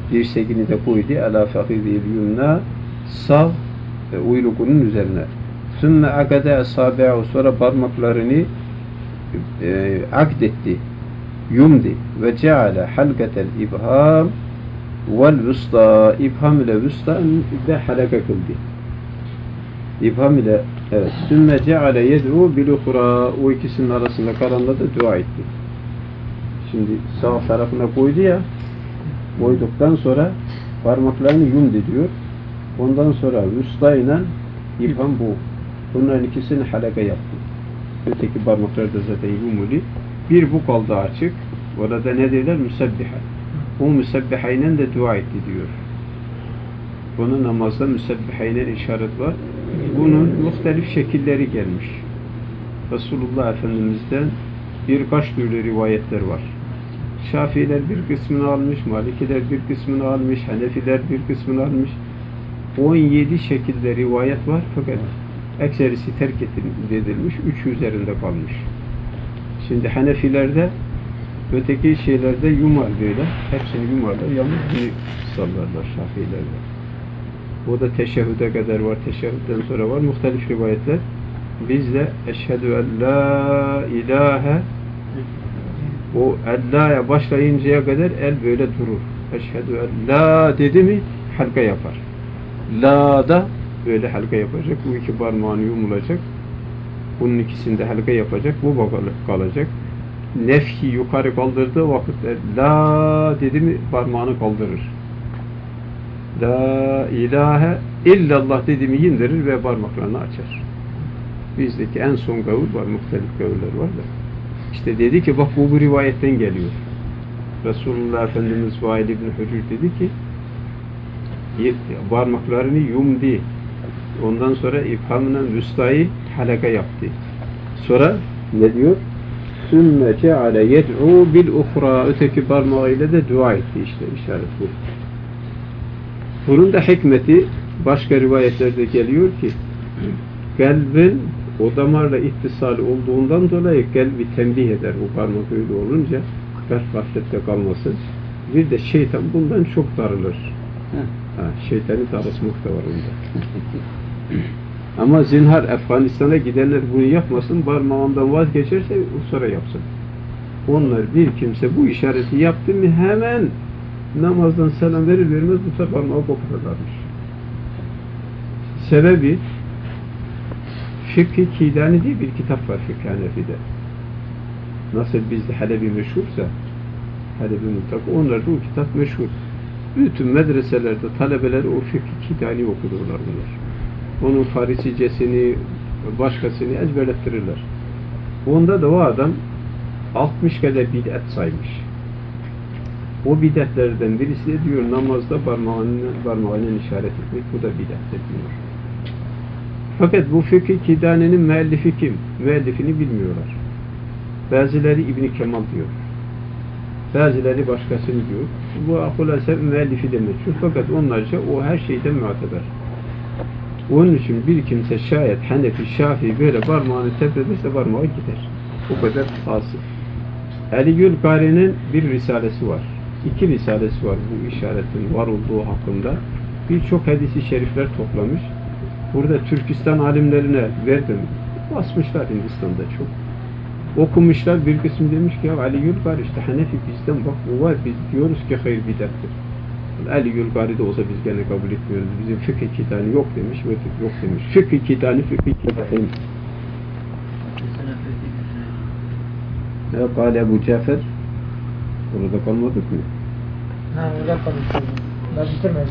dirsekini de koydu ala fakhidil yumna, sağ uylukunun üzerine. Sümme akade esabi'u, sonra parmaklarını akdetti, yumdi ve ceale halkatel ibham vel vüsta, ibham ile vüsta de halaka kıldı. İbham ile, evet. Sümme ceale yed'u bil ukhra, o ikisinin arasında kalanla da dua etti. Şimdi sağ tarafına koydu ya, koyduktan sonra parmaklarını yumdu diyor. Ondan sonra vüsta ile ibham bu. Bunların ikisini halaka yaptı. Öteki parmaklar da zaten yumuli. Bir bu kaldı açık. Orada ne derler? Müsebbiha. O müsebbihayla de dua etti diyor. Bunun namazda müsebbihayla işaret var. Bunun muhtelif şekilleri gelmiş. Resulullah Efendimiz'den birkaç türlü rivayetler var. Şafiiler bir kısmını almış, Malikiler bir kısmını almış, Hanefiler bir kısmını almış. 17 şekilde rivayet var fakat ekserisi terk edilmiş, 3 üzerinde kalmış. Şimdi Hanefilerde öteki şeylerde yumar böyle, hepsini yumarlar, yalnız bunu sallarlar Şafilerde. O da teşehhüde kadar var, teşehhüden sonra var, muhtelif rivayetler. Biz de eşhedü en la ilahe, o ella'ya başlayıncaya kadar el böyle durur. Eşhedü en la dedi mi halka yapar. La da böyle halka yapacak. Bu iki parmağını yumulacak. Bunun ikisinde halka yapacak. Bu kalacak. Nefhi yukarı kaldırdığı vakitte la dedi mi parmağını kaldırır. La ilahe illallah dedi mi indirir ve parmaklarını açar. Bizdeki en son gavul var. Muhtelif gavurlar var da. İşte dedi ki bak bu rivayetten geliyor. Resulullah Efendimiz Vail İbni Hücür dedi ki parmaklarını yumdi. Ondan sonra ibhamla vüstayı halaka yaptı. Sonra ne diyor? Sümme ceale yed'u bil ukhra, öteki parmağıyla da dua etti, işte işaret bu. Bunun da hikmeti başka rivayetlerde geliyor ki kalbin o damarla ittisali olduğundan dolayı kalbi tembih eder. O parmak öyle olunca kalp gaflette kalmasın. Bir de şeytan bundan çok darılır. Şeytanı darısmak da var onda. Ama zinhar Afganistan'a gidenler bunu yapmasın, parmağından vazgeçerse sonra yapsın. Onlar bir kimse bu işareti yaptı mı hemen namazdan selam verir vermez bu sefer parmağı koparırlarmış. Sebebi Fıkh-ı Kidani diye bir kitap var Fıkh-ı Hanefi'de. Nasıl bizde Halebi meşhursa Halebi mutlaka onlarda o kitap meşhur. Bütün medreselerde talebeler o Fıkh-ı Kidani okudular bunlar. Onun Farisicesini, başkasını ezberlettirirler. Onda da o adam 60 kadar bid'at saymış. O bid'atlerden birisi de diyor namazda parmağıyla işaret etmek, bu da bid'at diyor. Fakat bu Fıkh-ı Kidani'nin müellifi kim? Müellifini bilmiyorlar. Bazıları İbn Kemal diyor. Bazıları başkasını diyor. Bu akıl müellifi demek. Fakat onlarca o her şeyden muateber. Onun için bir kimse şayet Hanefi, Şafii böyle parmağını tepedirse parmağı gider. O kadar asıl. Ali Gülkari'nin bir risalesi var. 2 risalesi var bu işaretin var olduğu hakkında. Birçok hadisi şerifler toplamış. Burada Türkistan alimlerine verdim. Basmışlar Hindistan'da çok. Okumuşlar, bir kısmı demiş ki ya Ali Gülkari işte Hanefi bizden bak bu var, biz diyoruz ki hayır bidattir. Ali Gülkari de olsa biz gene kabul etmiyoruz. Bizim Fıkh-ı Kidani yok demiş ve yok demiş. Fıkh-ı Kidani, Fıkh-ı Kidani. Ne kâle Ebu Cafer? Orada kalmadık mı? Ha, orada kalmadık. Ben bitirmedim.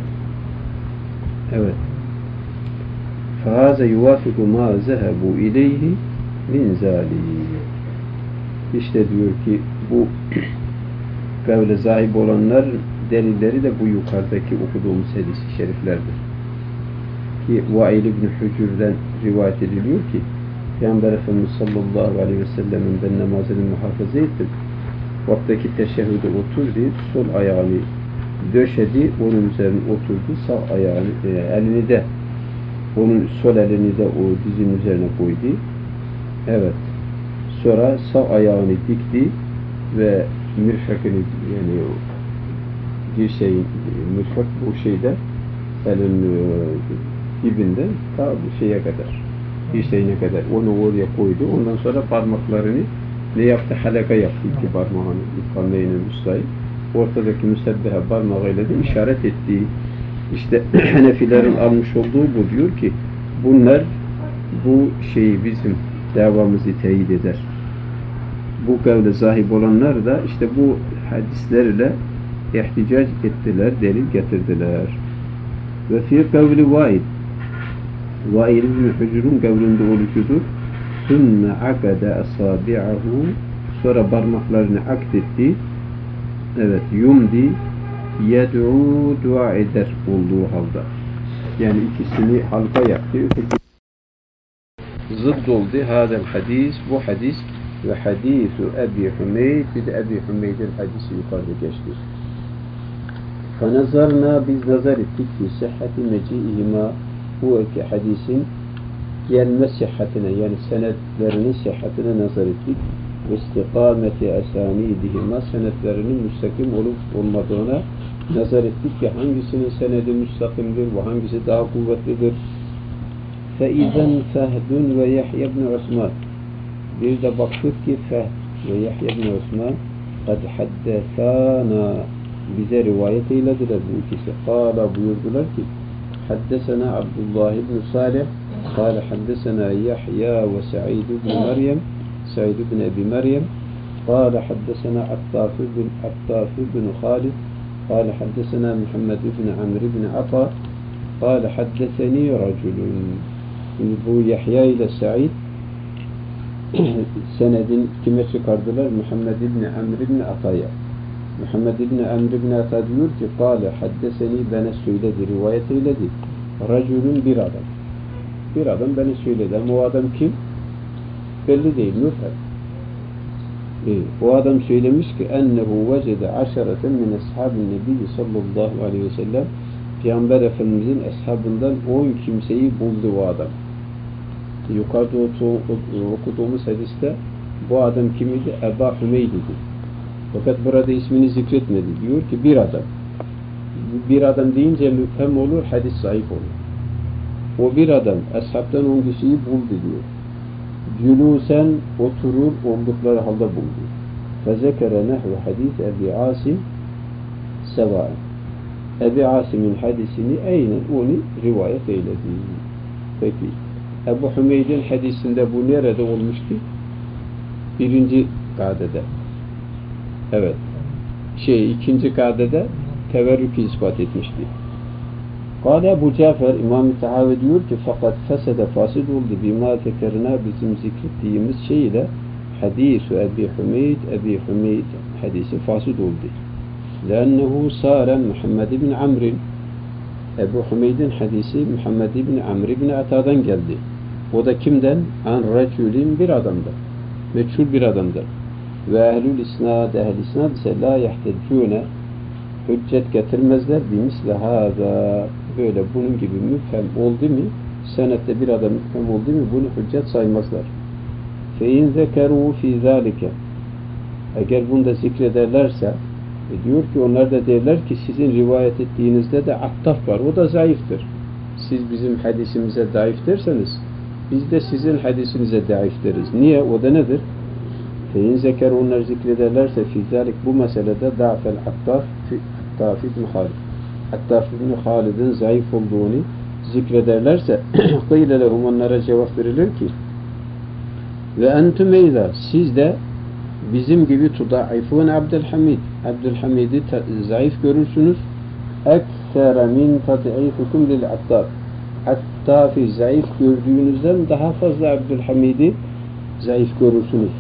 Evet. فَهَذَا يُوَافِقُ مَا ذَهَبُوا اِلَيْهِ مِنْ ذَٰلِهِ. İşte diyor ki bu kavle zahib olanlar delilleri de bu yukarıdaki okuduğumuz hadis-i şeriflerdir. Ki Vail İbn Hücür'den rivayet ediliyor ki Peygamber Efendimiz sallallahu aleyhi ve sellem'in ben namazını muhafaza ettim. Vaktaki teşehhüde oturdu, sol ayağını döşedi, onun üzerine oturdu, sağ ayağını, elini de onun sol elini de o dizinin üzerine koydu. Evet. Sonra sağ ayağını dikti ve mirfakını yani dirseğin mirfak bu şeyde elin dibinde ta bu şeye kadar dirseğine kadar. Onu oraya koydu. Ondan sonra parmaklarını ne yaptı? Halaka yaptı iki parmağını. İlkanleyinin ustayı. Ortadaki müsebbihe parmağıyla da işaret etti. İşte Hanefilerin almış olduğu bu, diyor ki bunlar bu şeyi bizim davamızı teyit eder. Bu kavle sahip olanlar da işte bu hadislerle ihticac ettiler, delil getirdiler. Ve fi kavli Vaid, Vaid ibn Hucur'un kavlinde oluşudur. Sümme akade asabi'ahu, sonra parmaklarını akdetti. Evet, yumdi yed'u, dua eder olduğu halde. Yani ikisini halka yaptı. Zıdd oldu hadel hadis, bu hadis ve hadisu Ebi Hümeyd, bir de Ebi Hümeyd'in hadisi yukarıda geçti. فَنَزَرْنَا biz nazar ettik fi sihhati meci'ihima, bu iki hadisin gelme sıhhatine, yani senetlerinin sıhhatine nazar ettik. Ve istikameti esanidihima, senetlerinin müstakim olup olmadığına nazar ettik ki hangisinin senedi müstakimdir ve hangisi daha kuvvetlidir. فَاِذَنْ فَهْدٌ وَيَحْيَ بْنُ عُثْمَانٍ, bir de baktık ki Fehd ve Yahya ibn Osman kad haddesana, bize rivayet eylediler bu ikisi. Kâla, buyurdular ki haddesena Abdullah ibn Salih kâle haddesena Yahya ve Sa'id ibn Meryem, Sa'id ibn Ebi Meryem kâle haddesena Attaf ibn Khalid kâle haddesena Muhammed ibn Amr ibn Ata kâle haddeseni raculun. Bu Yahya ile Sa'id senedin kime çıkardılar? Muhammed ibn Amr ibn Ata'ya. Muhammed ibn Amr ibn Ata diyor ki kâle haddeseni, bana söyledi, rivayet eyledi. Raculun, bir adam. Bir adam bana söyledi. Ama o adam kim? Belli değil. Müfred. O adam söylemiş ki ennehu vecede aşereten min ashabin nebiyyi sallallahu aleyhi ve sellem, Peygamber Efendimizin eshabından 10 kimseyi buldu o adam. Yukarıda okuduğumuz hadiste bu adam kim idi? Ebu Hümeyd idi. Fakat burada ismini zikretmedi. Diyor ki bir adam. Bir adam deyince müfhem olur, hadis zayıf olur. O bir adam eshabtan 10 kişiyi buldu diyor. Cülûsen, oturur oldukları halde buldu. Fezekere nehve hadis Ebi Asim sevaen. Ebi Asim'in hadisini aynen onu rivayet eyledi. Peki Ebu Hümeyd'in hadisinde bu nerede olmuştu? Birinci kadede. Evet. İkinci kadede teverrükü ispat etmişti. Kâle Ebu Cafer, İmam-ı Tahavi diyor ki fakat fesede, fasid oldu bima tekerina, bizim zikrettiğimiz şeyle hadis-u Ebi Hümeyd hadisi fasid oldu. Lennehu sâren Muhammed ibn Amr'in, Ebu Hümeyd'in hadisi Muhammed ibn Amr ibn Ata'dan geldi. O da kimden? An raculin, bir adamdan. Meçhul bir adamdan. Ve ehlül isnad, ehl-i isnad ise la yahteccûne, hüccet getirmezler. Bimisle hâzâ, böyle bunun gibi müfhem oldu mu, senette bir adam müfhem oldu mu, bunu hüccet saymazlar. Fein zekerû fî zâlike, eğer bunu da zikrederlerse, diyor ki onlar da derler ki sizin rivayet ettiğinizde de attaf var, o da zayıftır. Siz bizim hadisimize zayıf derseniz biz de sizin hadisinize zayıf deriz. Niye? O da nedir? Fein zeker, onlar zikrederlerse fizalik, bu meselede da'fel Attaf ibn Halid, Attaf ibn Halid'in zayıf olduğunu zikrederlerse kıyle lehum, onlara cevap verilir ki ve entüm eyza, siz de bizim gibi tudaifun Abdülhamid'i zayıf görürsünüz. Eksere min tad'ifukum lil Attaf, Attaf'ı zayıf gördüğünüzden daha fazla Abdülhamid'i zayıf görürsünüz.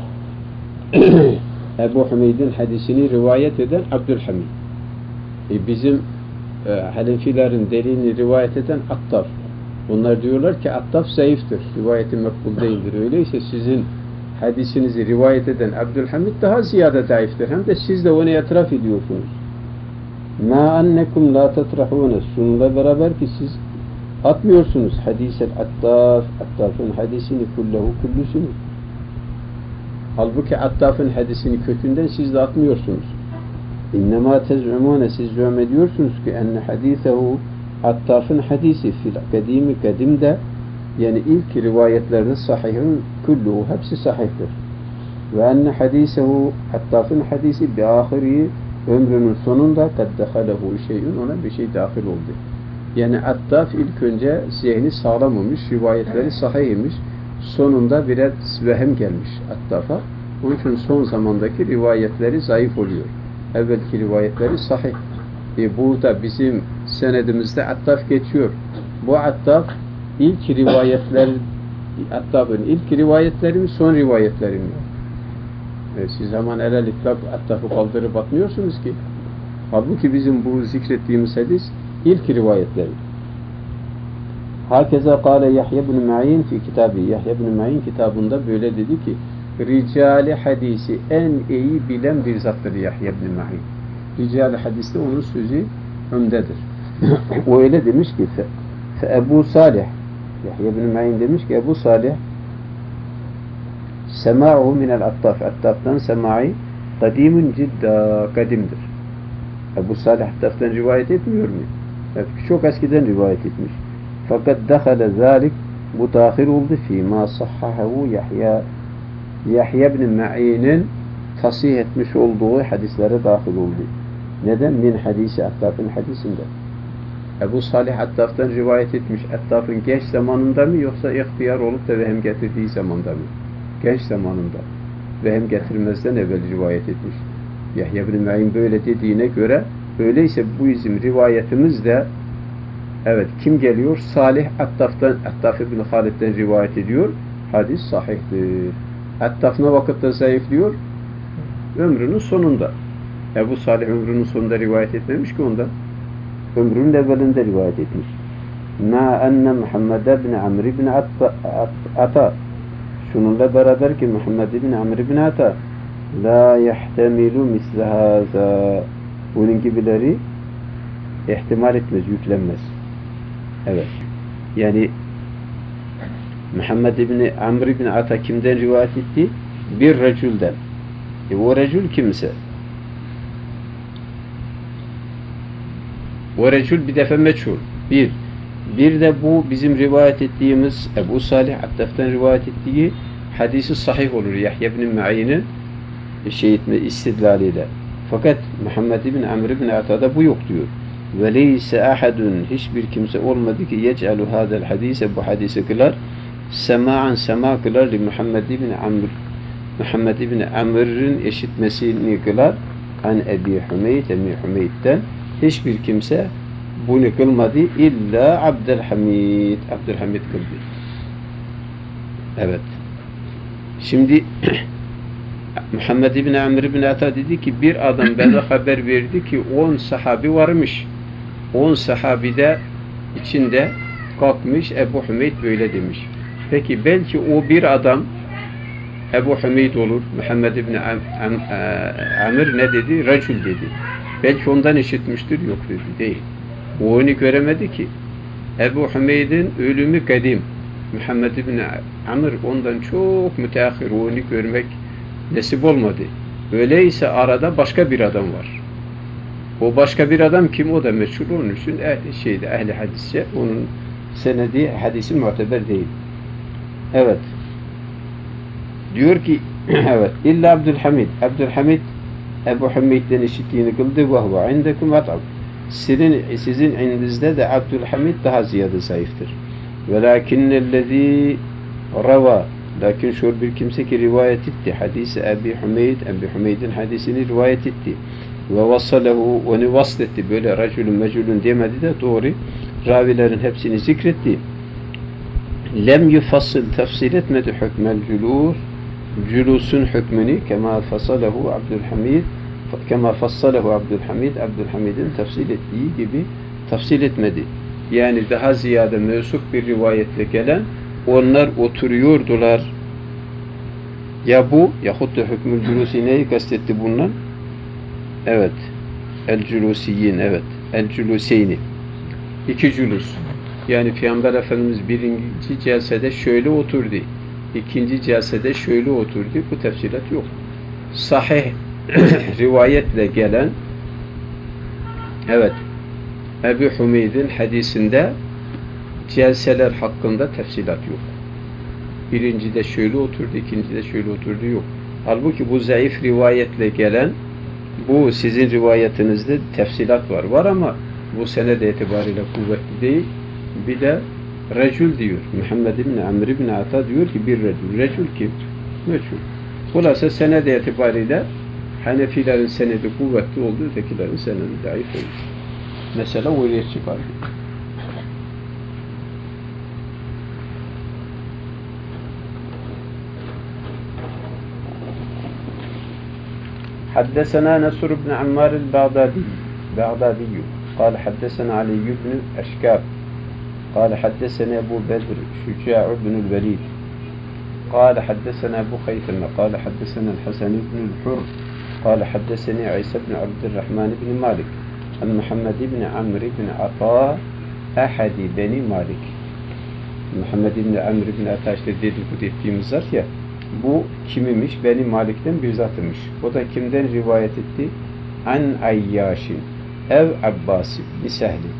Ebu Hümeyd'in hadisini rivayet eden Abdülhamid. Bizim Hanefilerin delilini rivayet eden Attaf. Onlar diyorlar ki Attaf zayıftır, rivayeti makbul değildir. Öyleyse sizin hadisinizi rivayet eden Abdülhamid daha ziyade zayıftır. Hem de siz de onu itiraf ediyorsunuz. Ma annekum la tatrahune, şununla beraber ki siz atmıyorsunuz hadisel Attaf'ın hadisini kullusunu. Halbuki Attaf'ın hadisini kökünden siz de atmıyorsunuz. İnnemâ tez'umûne, siz zü'm ediyorsunuz ki enne hadisehu, Attaf'ın hadisi fil kadimi, kadimde Yani ilk rivayetlerinin sahihun kulluhu, hepsi sahihtir. Ve enne hadisehu, Attaf'ın hadisi bi ahiri, ömrünün sonunda kad dehalehu şeyün, ona bir şey dahil oldu. Yani Attaf ilk önce zihni sağlam olmuş, rivayetleri sahihmiş, sonunda birer vehem gelmiş Attaf'a. Onun için son zamandaki rivayetleri zayıf oluyor. Evvelki rivayetleri sahih. Burada bizim senedimizde Attaf geçiyor. Bu Attaf ilk rivayetler, Attaf'ın ilk rivayetleri mi, son rivayetleri mi? Siz hemen el itlak Attaf'ı kaldırıp atmıyorsunuz ki. Halbuki bizim bu zikrettiğimiz hadis ilk rivayetleri. Hakeza kâle Yahya ibn Ma'in fi kitabı. Yahya ibn Ma'in kitabında böyle dedi ki, ricali hadisi en iyi bilen bir zattır Yahya ibn Ma'in. Ricali hadiste onun sözü öndedir. O öyle demiş ki, Ebu Salih, Yahya ibn Ma'in demiş ki, Ebu Salih sema'u minel Attaf, Attaf'tan semai kadimun cidda, kadimdir. Ebu Salih Attaf'tan rivayet etmiyor mu? Çok eskiden rivayet etmiş. Fakat dehale zalik, bu dahil oldu fîmâ sahhahu Yahya ibn Ma'in'in tasih etmiş olduğu hadislere dahil oldu. Neden? Min hadisi Attaf'ın hadisinde. Ebu Salih Attaf'tan rivayet etmiş. Attaf'ın genç zamanında mı, yoksa ihtiyar olup da vehem getirdiği zamanda mı? Genç zamanında. Vehem getirmezden evvel rivayet etmiş. Yahya ibn Ma'in böyle dediğine göre, öyleyse bu bizim rivayetimiz de, evet, kim geliyor? Salih Attaf ibn Halid'den rivayet ediyor. Hadis sahihtir. Attaf ne vakitte zayıflıyor? Ömrünün sonunda. Ebu Salih ömrünün sonunda rivayet etmemiş ki ondan. Ömrünün evvelinde rivayet etmiş. Ma enne Muhammed ibn Amr ibn Ata. Şununla beraber ki Muhammed ibn Amr ibn Ata la yahtemilu misle haza. Bunun gibileri ihtimal etmez, yüklenmez. Evet. Yani Muhammed ibn Amr ibn Ata kimden rivayet etti? Bir recülden. O recül kimse? O recül bir defa meçhul. Bir de bu bizim rivayet ettiğimiz Ebu Salih Attaf'tan rivayet ettiği hadisi sahih olur. Yahya ibn Ma'in'in istidlaliyle. Fakat Muhammed ibn Amr ibn Ata'da bu yok diyor. Ve leyse ahadun, hiçbir kimse olmadı ki yec'alu hadel hadise, bu hadisi kılar, sema'an sema kılar li Muhammed ibn Amr'ın eşitmesini kılar an Ebi Hümeyd, Ebi Hümeyd'den hiçbir kimse bunu kılmadı illa Abdülhamid kıldı. Evet. Şimdi Muhammed ibn Amr ibn Ata dedi ki, bir adam bana haber verdi ki 10 sahabi varmış. 10 sahabide içinde kalkmış Ebu Hümeyd böyle demiş. Peki belki o bir adam Ebu Hümeyd olur. Muhammed ibn Amr ne dedi? Recül dedi. Belki ondan işitmiştir. Yok dedi. Değil. O onu göremedi ki. Ebu Hümeyd'in ölümü kadim. Muhammed ibn Amr ondan çok müteahhir. O onu görmek nasip olmadı. Öyleyse arada başka bir adam var. O başka bir adam kim? O da meçhul. Onun için ehli hadisçe onun senedi hadisi muteber değil. Evet. Diyor ki evet. İlla Abdülhamid. Abdülhamid Ebu Hümeyd'den işittiğini kıldı ve huve indekum at'ab. Sizin elinizde de Abdülhamid daha ziyade zayıftır. Velakinnellezî rava, lakin şu bir kimse ki rivayet etti hadisi Ebi Hümeyd'in hadisini rivayet etti ve vassalehu, onu vasletti, böyle racülün mecülün demedi de doğru ravilerin hepsini zikretti. Lem yufassıl, tefsil etmedi hükmel culusun hükmünü kema fassalahu Abdülhamid Abdülhamid'in tefsil ettiği gibi tefsil etmedi. Yani daha ziyade mevsuk bir rivayetle gelen, onlar oturuyordular. Ya bu, yahut da hükmül culusi neyi kastetti bundan? Evet. El-culusiyin, evet. El-culuseyni. 2 culus. Yani Peygamber Efendimiz birinci celsede şöyle oturdu. İkinci celsede şöyle oturdu. Bu tefsilat yok. Sahih rivayetle gelen, evet, Ebu Hümeyd'in hadisinde celseler hakkında tefsilat yok. Birincide şöyle oturdu, ikincide şöyle oturdu yok. Halbuki bu zayıf rivayetle gelen, bu sizin rivayetinizde tefsilat var. Var ama bu sened itibariyle kuvvetli değil. Bir de recül diyor. Muhammed ibn Amr ibn Ata diyor ki bir recül. Recül kim? Meçhul. Burası sened itibariyle Hanefilerin senedi kuvvetli oldu, ötekilerin senedi zayıf oldu. Mesela oraya çıkardı. حدثنا نصر بن عمار البغدادي قال حدثنا علي بن أشكاب قال حدثنا أبو بدر شجاع بن الوليد قال حدثنا أبو خيثمة قال حدثنا الحسن بن الحر قال حدثني عيسى بن عبد الرحمن بن مالك عن محمد بن عمرو بن عطاء أحد بني مالك. Muhammed ibn Amr ibn Ata işte dedikodu ettiğimiz zat ya, bu kimimiş? Beni Malik'ten bir zatıymış. O da kimden rivayet etti? An Ayyaş'in ev Abbas ibn Sehli.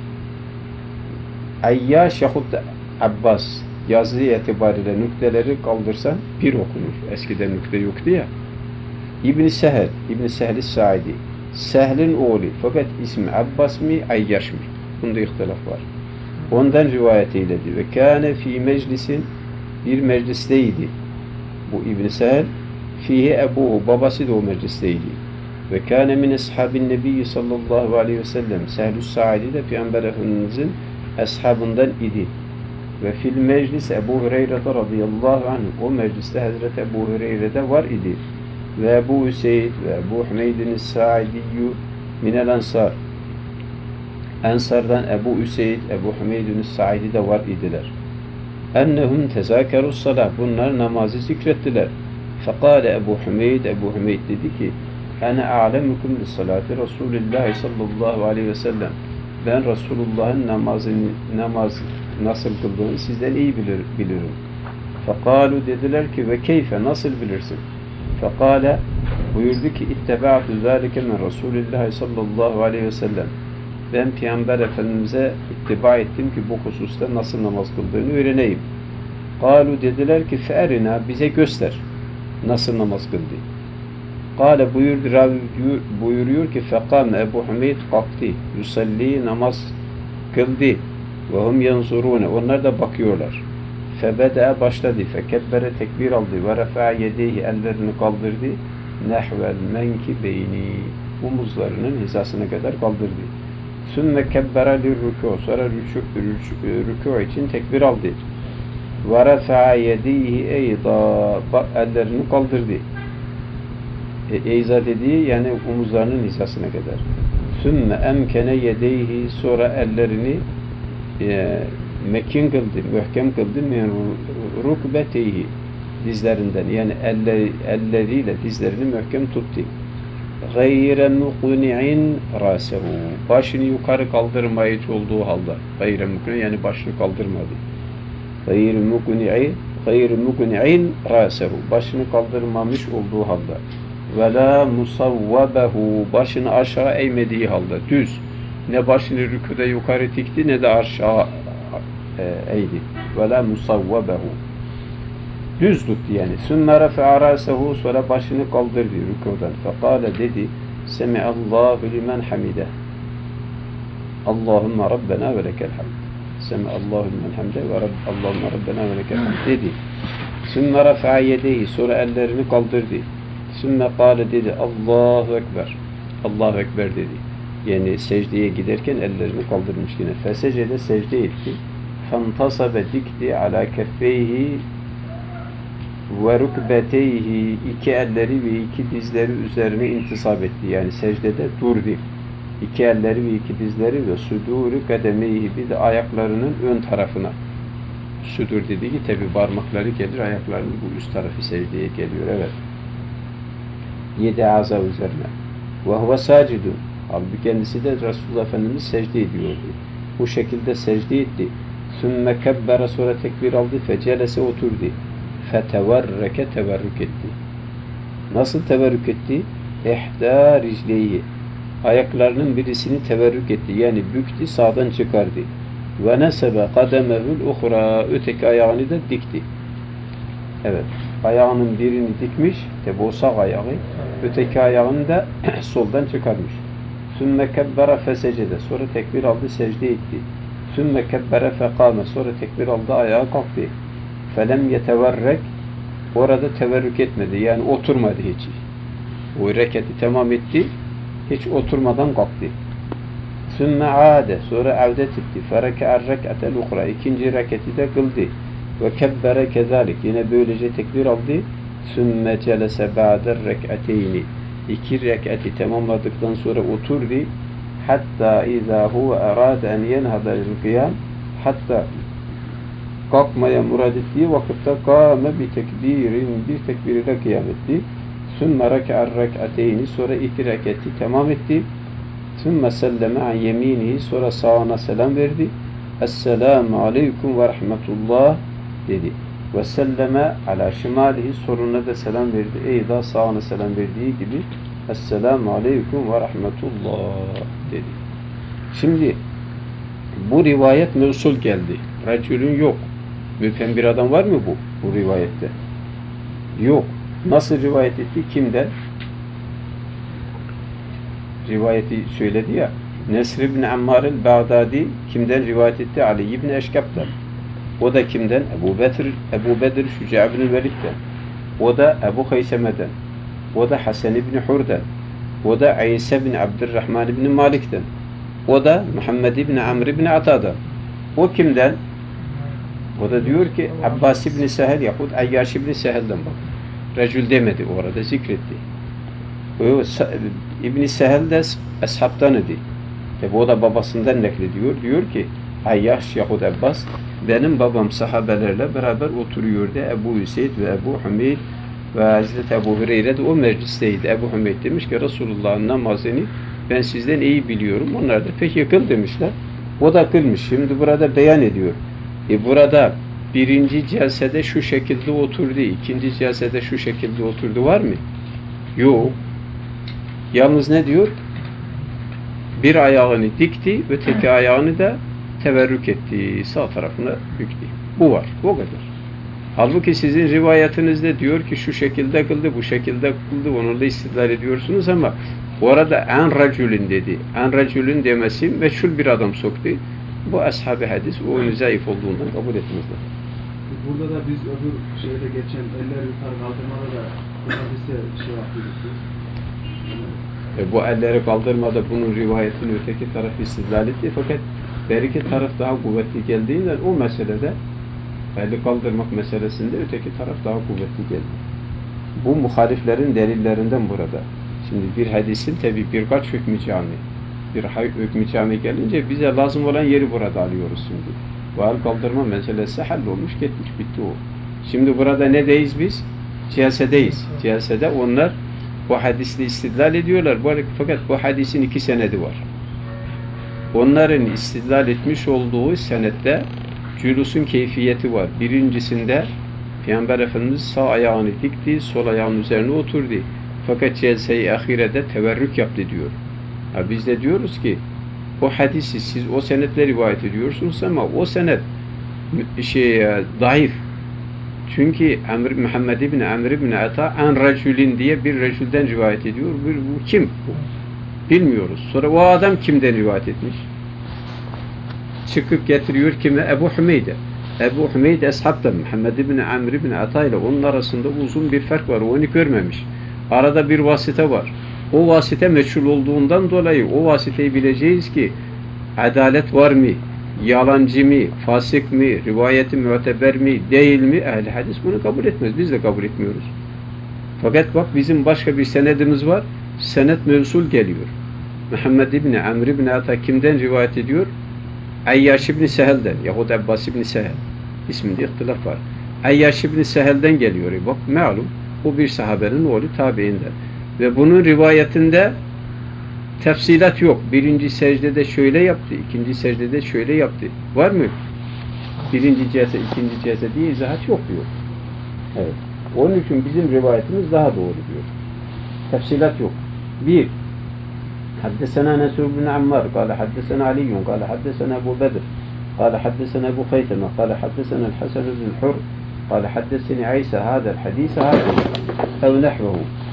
Ayyaş yahut da Abbas yazılı itibariyle nükteleri kaldırsan bir okunur. Eskiden nükte yoktu ya. İbn-i Sehl, İbn-i Sehl-i Saidi. Sehl'in oğlu. Fakat ismi Abbas mı, Ayyaş mı? Bunda ihtilaf var. Ondan rivayet eyledi. Ve kâne fî meclisin, bir meclisteydi. Bu İbn-i Sehl, fihi ebuhu, babası da o meclisteydi. Ve kâne min ashabin nebiyyi sallallahu aleyhi ve sellem. Sehl-i Saidi de Peygamber Efendimizin ashabından idi. Ve fil meclis Ebu Hureyre'de radıyallahu anh, o mecliste Hazreti Ebu Hureyre'de var idi. Ve Ebu Hüseyin ve Ebu Hümeydin Sa'idiyyu minel Ansar. Ensardan Ebu Hüseyin, Ebu Hümeydin Sa'idi de var idiler. Ennehum tezâkerus salah. Bunlar namazı zikrettiler. Fekâle Ebu Hümeyd, Ebu Hümeyd dedi ki, Ene a'lemukum bis salati Resulullah sallallahu aleyhi ve sellem. Ben Resulullah'ın namaz nasıl kıldığını sizden iyi bilirim. Fekalu dediler ki ve keyfe nasıl bilirsin? Fekale buyurdu ki ittebaatu zâlike min Resulillah sallallahu aleyhi ve sellem. Ben Peygamber Efendimiz'e ittiba ettim ki bu hususta nasıl namaz kıldığını öğreneyim. Kalu dediler ki fe'erina bize göster nasıl namaz kıldı. Kale buyurdu, ravi buyuruyor ki fekame Ebu Hümeyd kalktı. Yusalli namaz kıldı. Ve hum yanzurune. Onlar da bakıyorlar. Febede'e başladı. Fekebbere tekbir aldı. Ve refa'a yedeyhi ellerini kaldırdı. Nehvel menkibeyni. Omuzlarının hizasına kadar kaldırdı. Sümme kebbere lirrükû. Sonra rükû için tekbir aldı. Ve refa'a yedeyhi eyda. Ellerini kaldırdı. Eyza dediği yani omuzlarının hizasına kadar. Sümme emkene yedeyhi. Sonra ellerini mekin kıldı, mühkem kıldı min rukbeteyhi dizlerinden yani elleriyle dizlerini mühkem tuttu. Gayre muqni'in rasehu başını yukarı kaldırmayıcı olduğu halde gayre muqni yani başını kaldırmadı. Gayre muqni'in rasehu başını kaldırmamış olduğu halde ve la musavvabehu başını aşağı eğmediği halde düz ne başını rüküde yukarı dikti ne de aşağı eğdi. Ve la musavvabehu. Düz tuttu yani. Sümme refa'a rasehu sonra başını kaldırdı rüküden. Fekale dedi Semi'allahu limen hamide. Allahümme Rabbena ve lekel hamd. Semi'allahu limen hamide ve Allahümme Rabbena ve lekel hamd dedi. Sümme refa'a yedeyhi sonra ellerini kaldırdı. Sümme kâle dedi Allahu Ekber. Allahu Ekber dedi. Yani secdeye giderken ellerini kaldırmış yine. Fesecede secde etti. Fantasabe dikti ala keffeyhi ve rukbeteyhi iki elleri ve iki dizleri üzerine intisap etti. Yani secdede durdu. İki elleri ve iki dizleri ve sudûru kademeyhi bir de ayaklarının ön tarafına. Sudur dediği ki tabi parmakları gelir ayaklarının bu üst tarafı secdeye geliyor. Evet. 7 aza üzerine. Ve huve sacidun. Halbuki kendisi de Resulullah Efendimiz secde ediyordu. Bu şekilde secde etti. Sümme kebbere sonra tekbir aldı. Fecelese oturdu. Feteverreke teverrük etti. Nasıl teverrük etti? İhdâ ricleyhi. Ayaklarının birisini teverrük etti. Yani büktü sağdan çıkardı. Ve nesebe kademehul uhra. Öteki ayağını da dikti. Evet. Ayağının birini dikmiş. Tabi o sağ ayağı. Öteki ayağını da soldan çıkarmış. Sümme kebbere fesecede. Sonra tekbir aldı, secde etti. Sümme kebbere fekame. Sonra tekbir aldı, ayağa kalktı. Felem yeteverrek. Orada teverrük etmedi. Yani oturmadı hiç. O reketi tamam etti. Hiç oturmadan kalktı. Sümme ade. Sonra avdet etti. Fereke'er rek'atel ukra. İkinci reketi de kıldı. Ve kebbere kezalik. Yine böylece tekbir aldı. Sümme celese ba'der rek'ateyni. İki rekati tamamladıktan sonra oturdu. Hatta izâ huve erâde en yenhadel kıyam. Hatta kalkmaya murad ettiği vakitte kâme bir tekbiriyle kıyam etti. Sümme reke'er rek'ateyni. Sonra iki rekati tamam etti. Sümme selleme an yeminihi. Sonra sağına selam verdi. Esselamu aleyküm ve rahmetullah dedi. Ve selleme ala şimalihi. Soruna da selam verdi. Eyda sağına selam verdiği gibi Esselamu aleyküm ve rahmetullah dedi. Şimdi bu rivayet mevsul geldi. Racülün yok. Müphem bir adam var mı bu rivayette? Yok. Nasıl rivayet etti? Kimden? Rivayeti söyledi ya. Nesr ibn Ammar el-Bağdadi kimden rivayet etti? Ali ibn Eşkap'tan. O da kimden? Ebu Bedir Şüca ibn Velid'den. O da Ebu Hayseme'den. O da Hasan ibn Hur'dan. O da İsa ibn Abdurrahman ibn Malik'ten. O da Muhammed ibn Amr ibn Ata'dan. O kimden? O da diyor ki Abbas ibn Sehel yahut Ayyaş ibn Sehel'den bak. Recül demedi orada zikretti. O İbn Sehel de eshabtan idi. Tabi o da babasından naklediyor. Diyor ki Ayyaş yahut Abbas benim babam sahabelerle beraber oturuyordu. Ebu Hüseyin ve Ebu Hümeyd ve Hazreti Ebu Hureyre de o meclisteydi. Ebu Hümeyd demiş ki Resulullah'ın namazını ben sizden iyi biliyorum. Onlar da peki kıl demişler. O da kılmış. Şimdi burada beyan ediyor. Burada birinci celsede şu şekilde oturdu. İkinci celsede şu şekilde oturdu var mı? Yok. Yalnız ne diyor? Bir ayağını dikti ve teki ayağını da teverrük etti. Sağ tarafına büktü. Bu var. O kadar. Halbuki sizin rivayetinizde diyor ki şu şekilde kıldı, bu şekilde kıldı. Onunla istidlal ediyorsunuz ama bu arada en racülün dedi. En racülün demesi meçhul bir adam soktu. Bu ashab-ı hadis o zayıf olduğundan kabul etmezler. Burada da biz öbür şeyde geçen eller yukarı kaldırmada da bu hadise şey yapıyorduk. Bu elleri kaldırmada bunun rivayetini öteki taraf istidlal etti. Fakat her iki taraf daha kuvvetli geldiğinden o meselede eli kaldırmak meselesinde öteki taraf daha kuvvetli geldi. Bu muhaliflerin delillerinden burada. Şimdi bir hadisin tabi birkaç hükmü cami. Bir hükmü cami gelince bize lazım olan yeri burada alıyoruz şimdi. Bu el kaldırma meselesi hallolmuş, gitmiş, bitti o. Şimdi burada nedeyiz biz? Celsedeyiz. Celsede onlar bu hadisle istidlal ediyorlar. Fakat bu hadisin iki senedi var. Onların istidlal etmiş olduğu senette cülusun keyfiyeti var. Birincisinde Peygamber Efendimiz sağ ayağını dikti, sol ayağının üzerine oturdu. Fakat celse-i ahirede teverrük yaptı diyor. Biz de diyoruz ki o hadisi siz o senetle rivayet ediyorsunuz ama o senet zayıf. Çünkü Muhammed ibn Amr ibn Ata en racülin diye bir racülden rivayet ediyor. Bu kim? Bilmiyoruz. Sonra o adam kimden rivayet etmiş? Çıkıp getiriyor kime? Ebu Hümeyd'e. Ebu Hümeyd eshabtan Muhammed ibn Amr ibn Ata ile onun arasında uzun bir fark var. Onu görmemiş. Arada bir vasite var. O vasite meçhul olduğundan dolayı o vasiteyi bileceğiz ki adalet var mı? Yalancı mı? Fasık mı? Rivayeti müteber mi? Değil mi? Ehl-i hadis bunu kabul etmez. Biz de kabul etmiyoruz. Fakat bak bizim başka bir senedimiz var. Senet mevsul geliyor. Muhammed ibn Amr ibn Ata kimden rivayet ediyor? Ayyaş ibn Sehel'den yahut Abbas ibn Sehel. İsminde ihtilaf var. Ayyaş ibn Sehel'den geliyor. Bak malum o bir sahabenin oğlu tabiinden. Ve bunun rivayetinde tefsilat yok. Birinci secdede şöyle yaptı, ikinci secdede şöyle yaptı. Var mı? Birinci celse, ikinci celse diye izahat yok diyor. Evet. Onun için bizim rivayetimiz daha doğru diyor. Tefsilat yok. Bir, Haddesena Nesr ibn Ammar, kâle haddesena Aliyyun, kâle haddesena Ebu Bedir. قال حدثنا أبو خيثمة قال حدثنا الحسن بن الحر قال حدثني عيسى هذا الحديث هذا أو نحوه.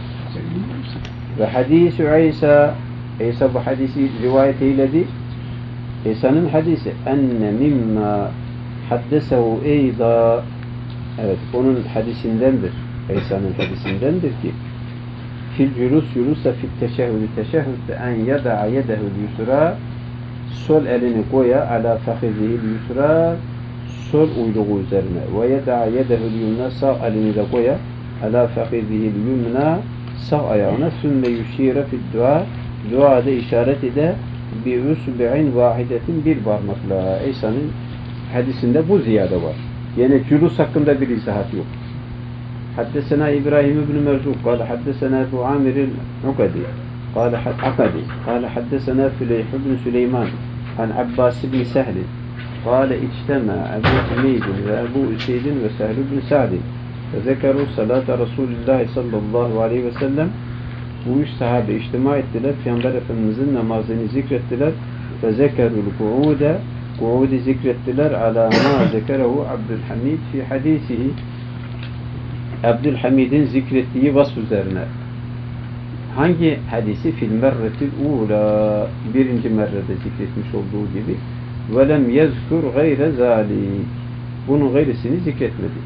وحديث عيسى bu hadisi rivayet eyledi. İsa'nın hadisi enne mimma haddesehu eyda, evet onun hadisindendir. İsa'nın hadisindendir ki fil yulusa fit teşehhüdde en yada'a yedehul yusra, sol elini koya ala fahizihil yusra, sol uyluğu üzerine ve yada'a yedehul yumna, sağ elini de koya ala fahizihil yumna, sağ ayağına sümme yuşire fid dua, duada işaret ede bi usbi'in vahidetin, bir parmakla. İsa'nın hadisinde bu ziyade var. Yani cülus hakkında bir izahat yok. Haddesena İbrahim ibn Merzuk قال حدثنا أبو عامر العقدي قال حدثنا فليح بن سليمان عن عباس بن سهل قال اجتمع أبو حميد وأبو أسيد وسهل بن سعد فذكروا صلاة رسول الله صلى الله عليه وسلم. Bu üç sahabe içtima ettiler. Peygamber Efendimizin namazını zikrettiler. Ve zekerul ku'ude zikrettiler. Ala ma zekerehu Abdülhamid fi hadisihi. Abdülhamid'in zikrettiği vasf üzerine. Hangi hadisi? Fil merretil ula, birinci merrede zikretmiş olduğu gibi. Ve lem yezkur gayre zalik. Bunun gayrisini zikretmedi.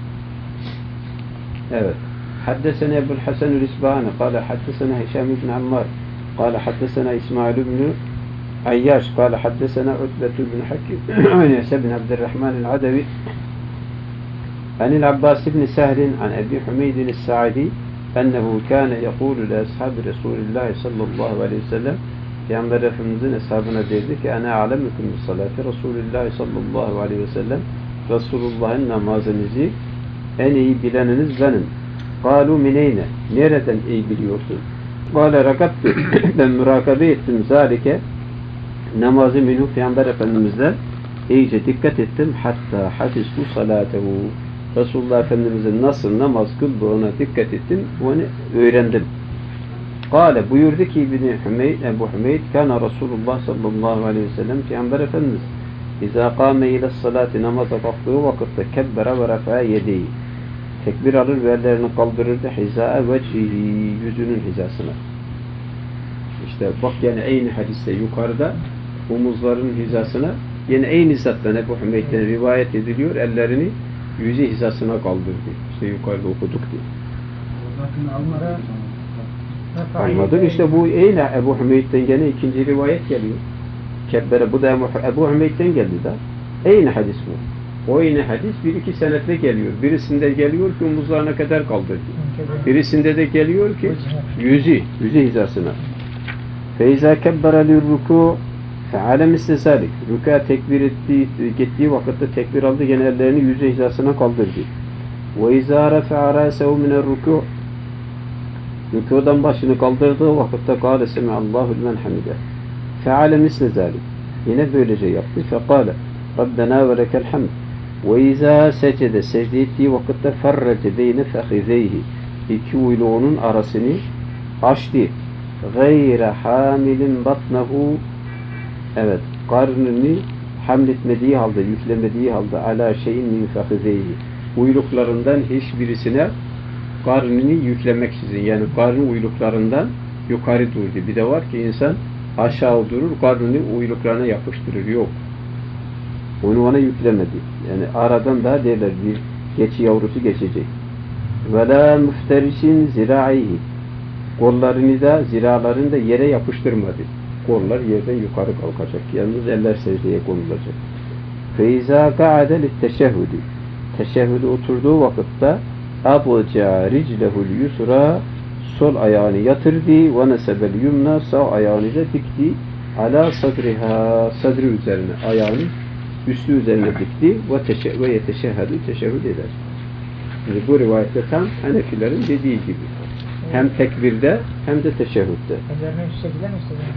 Evet. حدثنا أبو الحسن الإسبهاني قال حدثنا هشام بن عمار قال حدثنا إسماعيل بن عياش قال حدثنا عتبة بن حكيم عن عيسى بن عبد الرحمن العدوي عن العباس بن سهل عن أبي حميد الساعدي أنه كان يقول لأصحاب رسول الله صلى الله عليه وسلم Peygamber Efendimizin eshabına dedi ki ana alemukum bi salati Resulullah sallallahu aleyhi ve sellem, Resulullah'ın namazınızı en iyi bileniniz benim. قالوا mineyne, nereden iyi biliyorsun? Kâle rakabtu, ben mürakabe ettim zâlike, namazı minhu, Peygamber Efendimiz'den iyice dikkat ettim. Hatta hafiztu salatehu, Resulullah Efendimiz'in nasıl namaz kıldığına dikkat ettim, onu öğrendim. Kâle, buyurdu ki Ebu Hümeyd, kana Resulullah sallallahu aleyhi ve sellem, Peygamber Efendimiz İzâ kâme ile salati, namaza kalktığı vakitte kebbere ve refa'a yedeyi, tekbir alır ve ellerini kaldırırdı hizâe vecihi, yüzünün hizasına. İşte bak, yani aynı hadiste yukarıda omuzların hizasına, yine aynı zattan Ebu Hümeyd'den rivayet ediliyor, ellerini yüzü hizasına kaldırdı. İşte yukarıda okuduk diye. Almadık. İşte bu aynı Ebu Hümeyd'den gene ikinci rivayet geliyor. Kebbere, bu da Ebu Hümeyd'den geldi da. Aynı hadis bu. O yine hadis bir iki senetle geliyor. Birisinde geliyor ki omuzlarına kadar kaldırdı. Birisinde de geliyor ki yüzü hizasına. Feyza kebbere lirruku feale misle zalik. Rüka tekbir gittiği vakitte tekbir aldı, gene ellerini yüzü hizasına kaldırdı. Ve izâ refa'a râsehu minerruku, rükudan başını kaldırdığı vakitte kâle semi'allahu limen hamide. Feale misle zalik. Yine böylece yaptı. Fekâle Rabbena ve lekel hamd. Ve izâ secde, secde ettiği vakitte ferrece beyne fehizeyhi, iki uyluğunun arasını açtı. Gayre hamilin batnehu, evet, karnını hamletmediği halde, yüklemediği halde ala şeyin min fehizeyhi, uyluklarından hiçbirisine karnını yüklemeksizin, yani karnı uyluklarından yukarı durdu. Bir de var ki insan aşağı durur, karnını uyluklarına yapıştırır. Yok. Onu ona yüklemedi. Yani aradan daha derler, bir geçi yavrusu geçecek. Ve la müfterisin ziraihi, kollarını da, ziralarını da yere yapıştırmadı. Kollar yerden yukarı kalkacak. Yalnız eller secdeye konulacak. Feiza ka'ade litteşehhüdü, teşehhüde oturduğu vakitte abca riclehul yusra, sol ayağını yatırdı ve nesebel yumna, sağ ayağını da dikti ala sadriha, sadri üzerine, ayağını üstü üzerine dikti ve yeteşehhedü, teşehhüd eder. Şimdi bu rivayette tam Hanefilerin dediği gibi. Hem tekbirde hem de teşehhütte. Ellerini üst şekilde mi istedim?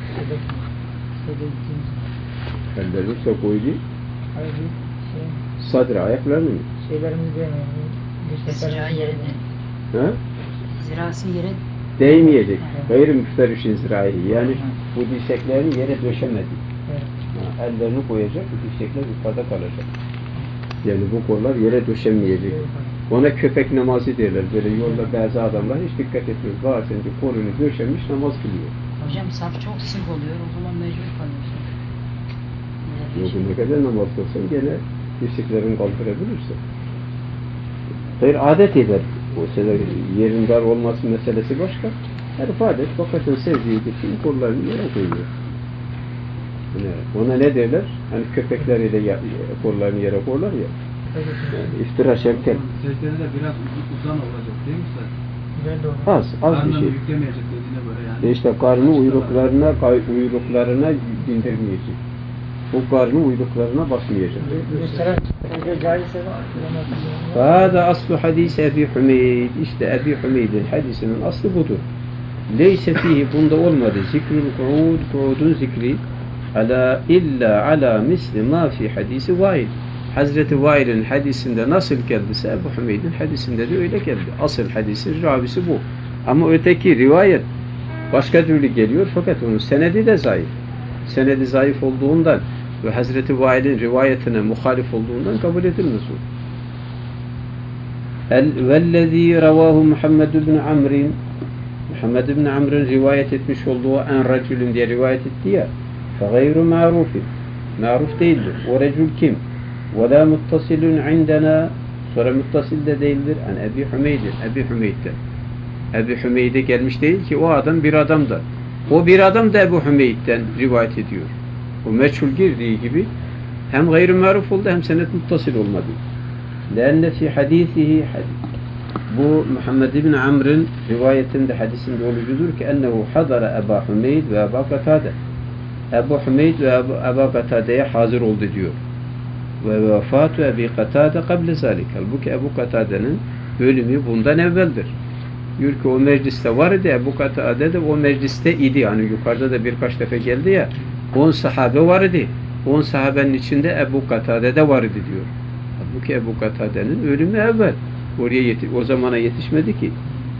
Ellerini üstte koydu. Hayır, bir Sadri, ayaklarını mı? şeylerimiz değil mi? Zira yere Ha? zirası yere Değmeyecek. Gayr-ı müfterişin zirayı. Yani bu dirseklerini yere döşemedi. Evet. ellerini koyacak, dirsekler yukarıda kalacak. Yani bu kollar yere döşenmeyecek. Ona köpek namazı derler. Böyle yolda bazı adamlar hiç dikkat etmiyor. Bazen de kolunu döşemiş namaz kılıyor. Hocam saf çok sık oluyor. O zaman mecbur kalıyorsun. Yok ne kadar namaz kılsan gene dirseklerini kaldırabilirsin. Hayır adet eder. O sefer yerin dar olması meselesi başka. Her adet fakat sevdiği için kollarını yere koyuyor. Ona ne derler? Hani köpekleriyle kollarını yere koyarlar ya. Yani iftira şevket. Secdede de biraz uzun olacak değil mi sen? Az bir şey. Yüklemeyecek dediğine göre yani. İşte karnı uyruklarına bindirmeyecek. Bu karnı uyruklarına basmayacak. Hâzâ aslu hadîs Ebi Hümeyd. İşte Ebi Hümeyd'in hadisinin aslı budur. Leyse fihi bunda olmadı. Zikrül ku'udun zikri illa ala misli ma fi hadisi Vail. Hazreti Vail'in hadisinde nasıl geldiyse Ebu Hümeyd'in hadisinde de öyle geldi. Asıl hadisin ravisi bu. Ama öteki rivayet başka türlü geliyor fakat onun senedi de zayıf. Senedi zayıf olduğundan ve Hazreti Vail'in rivayetine muhalif olduğundan kabul edilmez o. Vellezî ravâhu Muhammed ibn Amr'in Muhammed ibn Amr'ın rivayet etmiş olduğu en racülün diye rivayet etti ya فَغَيْرُ مَعْرُوفٍ Ma'ruf değildir. O recül kim? وَلَا مُتَّصِلٌ عِنْدَنَا Sonra muttasil de değildir. Yani Ebi Hümeyd'in. Ebi Hümeyd'den. Ebi Hümeyd'e gelmiş değil ki o adam bir adam da. O bir adam da Ebu Hümeyd'den rivayet ediyor. O meçhul girdiği gibi hem gayr-ı maruf oldu hem senet muttasil olmadı. لَاَنَّ فِي حَد۪يثِهِ Bu Muhammed ibn Amr'ın rivayetinde hadisinde olucudur ki ennehu hadara Ebu Hümeyd ve Ebu Katade. Ebu Hümeyd ve Ebu Katade'ye hazır oldu diyor. Ve vefatu Ebu Katade kable zalik. Halbuki Ebu Katade'nin ölümü bundan evveldir. Diyor ki o mecliste var idi. Ebu Katade de o mecliste idi. Yani yukarıda da birkaç defa geldi ya. 10 sahabe var idi. 10 sahabenin içinde Ebu Katade de var idi diyor. Halbuki Ebu Katade'nin ölümü evvel. Oraya o zamana yetişmedi ki.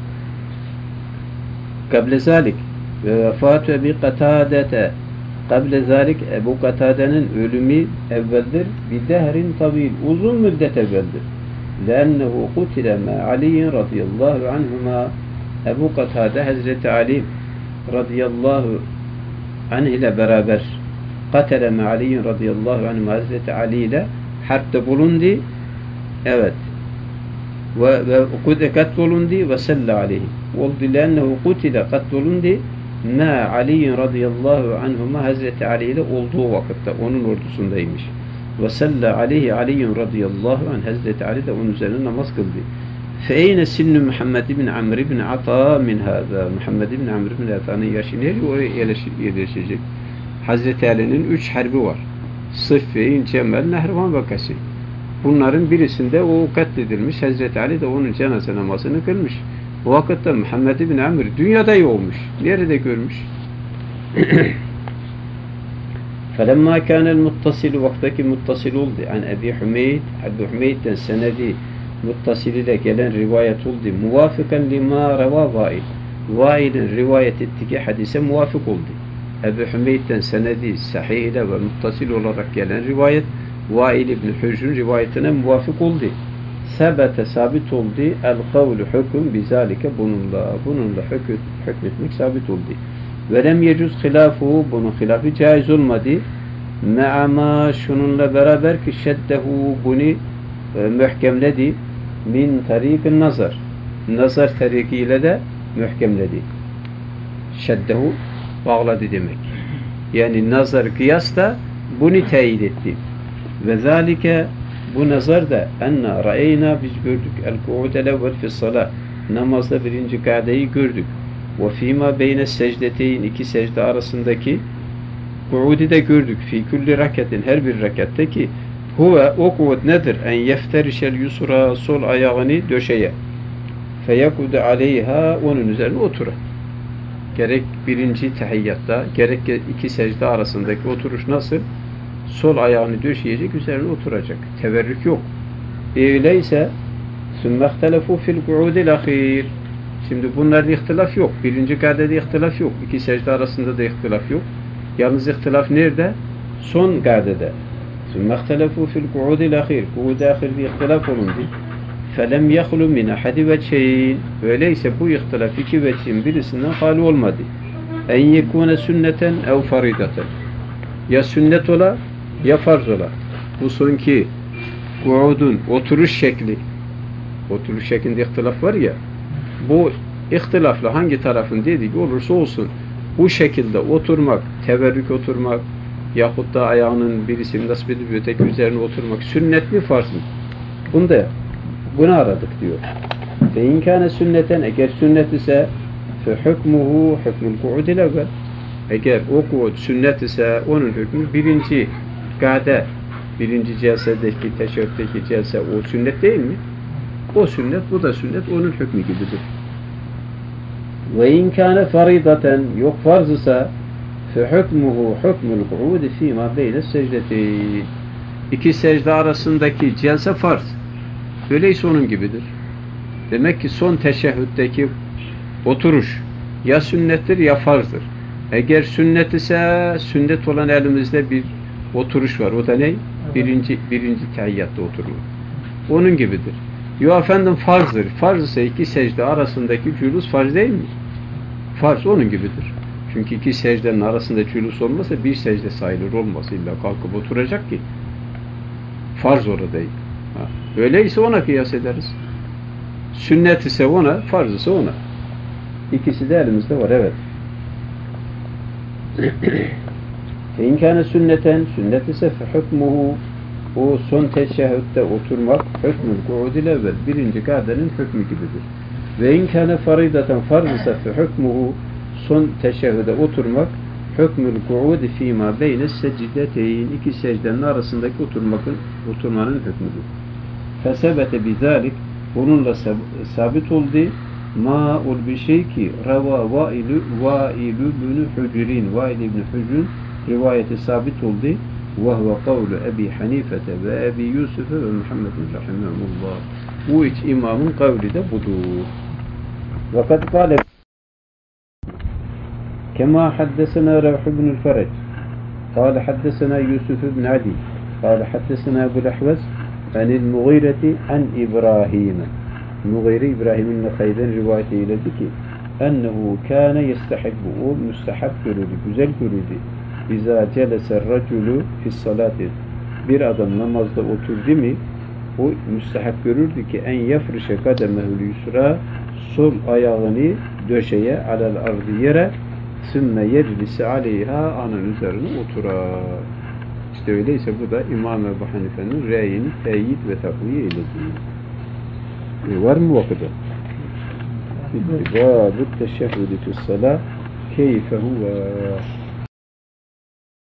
Kable zalik. Ve vefatu Ebu Katade'te Kable zalik Ebu Katade'nin ölümü evveldir. Bidehrin tabil. Uzun müddet evveldir. لأنه قتل مع علي رضي الله عنهما Ebu Katade Hazreti Ali radıyallahu anh ile beraber katele me Ali radıyallahu anh Hazreti Ali ile harpte bulundu. Evet. Ve katlolundu ve salla aleyhi. Oldu lennehu kutile katlolundu ma Ali radıyallahu anhuma Hazreti Ali ile olduğu vakitte onun ordusundaymış. Ve salla aleyhi Ali radıyallahu anh Hazreti Ali de onun üzerine namaz kıldı. Feyne sinnu Muhammed ibn Amr ibn Ata min hâzâ. Muhammed ibn Amr ibn Ata'nın yaşı nereye oraya yerleşecek? Hazreti Ali'nin 3 harbi var. Sıffeyn, Cemel, Nehrivan vakası. Bunların birisinde o katledilmiş. Hazreti Ali de onun cenaze namazını kılmış. O vakitte Muhammed ibn Amr dünyada yokmuş. Nerede görmüş? فَلَمَّا كَانَ الْمُتَّصِلُ Vaktaki muttasil oldu. Yani Ebi Hümeyd, Ebu Hümeyd'den senedi muttasil ile gelen rivayet oldu. Muvafikan lima reva Vail. Vail'in rivayet ettiği hadise muvafık oldu. Ebu Hümeyd'den senedi sahih ile ve muttasil olarak gelen rivayet Vail ibn Hücr'ün rivayetine muvafık oldu. Sebete sabit oldu. El-kavlu hüküm bizalike bununla hükmetmek sabit oldu. Ve lem yecuz hilafuhu bunun hilafı caiz olmadı. Me'ama şununla beraber ki şeddehu bunu mühkemledi min tarikin nazar. Nazar tarikiyle de mühkemledi. Şeddehu bağladı demek. Yani nazar kıyasla bunu teyit etti. Ve zalike bu nazar da enna ra'eyna biz gördük. El-ku'ud el-evvel fi salah. Namazda birinci kadeyi gördük. Ve fîmâ beyne secdeteyn iki secde arasındaki ku'udi de gördük. Fî külli rakatin her bir rakatte ki huve o ku'ud nedir? En yefterişel yusra sol ayağını döşeye. Feyekudu aleyha onun üzerine oturur. Gerek birinci tahiyyatta gerek iki secde arasındaki oturuş nasıl? Sol ayağını döşeyecek üzerine oturacak. Teverrük yok. Öyleyse sümme ihtelefu fil ku'udil ahir. Şimdi bunlarda ihtilaf yok. Birinci kadede ihtilaf yok. İki secde arasında da ihtilaf yok. Yalnız ihtilaf nerede? son gadede. Sümme ihtelefû fil ku'udil ahir. Ku'ud-i ahirde ihtilaf olundu. Felem yahlu min ahadi veçheyn. Öyleyse bu ihtilaf iki veçhin birisinden hali olmadı. En yekûne sünneten ev faridaten. Ya sünnet ola ya farz ola. Bu sonki ku'udun oturuş şekli, oturuş şeklinde ihtilaf var ya, bu ihtilafla hangi tarafın dediği olursa olsun bu şekilde oturmak, teverrük oturmak yahut da ayağının birisini nasip edip öteki üzerine oturmak sünnet mi farz mı? Bunu aradık diyor. Ve inkâne sünneten, eğer sünnet ise fe hükmuhu hükmül ku'udil evvel. Eğer o ku'ud sünnet ise onun hükmü birinci gade, birinci celsedeki, teşebbütteki celse o sünnet değil mi? O sünnet, bu da sünnet, onun hükmü gibidir. Ve inkâne faridaten, yok farz ise fe hükmuhu hükmül ku'udi fîmâ beyne secdeteyn. İki secde arasındaki celse farz. Öyleyse onun gibidir. Demek ki son teşehhütteki oturuş ya sünnettir ya farzdır. Eğer sünnet ise sünnet olan elimizde bir oturuş var. O da ne? Birinci tehiyyatta oturma. Onun gibidir. Yo efendim farzdır. Farz ise iki secde arasındaki cülus farz değil mi? Farz onun gibidir. Çünkü iki secdenin arasında cülus olmasa bir secde sayılır olmaz. İlla kalkıp oturacak ki. Farz orada değil. Öyleyse ona kıyas ederiz. Sünnet ise ona, farz ise ona. İkisi de elimizde var, evet. İnkâne sünneten, sünnet ise fe hükmuhu, o son teşehhütte oturmak, hükmül ku'udil evvel, birinci gadenin hükmü gibidir. Ve inkâne faridaten, farz ise fe hükmuhu, son teşehhüde oturmak, hükmül ku'udi fîmâ beyne secdeteyn, iki secdenin arasındaki oturmanın hükmüdür. Fesebete bizalik, bununla sabit oldu. Ma'ul bir şey ki rava Vailü bin Hücr'in, Vail ibn Hücr'ün rivayeti sabit oldu. Ve huve kavlu Ebi Hanifete ve Ebi Yusuf'e ve Muhammedun rahimahullah. Bu üç imamın kavli de budur. Ve kad kâle kema haddesena Revh ibn Ferec kâle haddesena Yusuf ibn Adi kâle haddesena Ebu'l Ahvaz anil Mughireti an İbrahim'e. Mughire İbrahim'in Nekhay'den rivayet eyledi ki ennehu kâne yestehibbu, o müstehab görüldü, güzel görüldü. İzâ celese raculu fissalâti, bir adam namazda oturdu mi o müstehab görürdü ki en yefrişe kademehul yusra, sol ayağını döşeye alel ardı yere sümme yeclisi aleyha, anın üzerine oturar. İşte öyleyse bu da İmam Ebu Hanife'nin reyini teyit ve takviye eyledi. Var mı vakıda? Bâbu teşehhüdü fissalâh keyfe huve.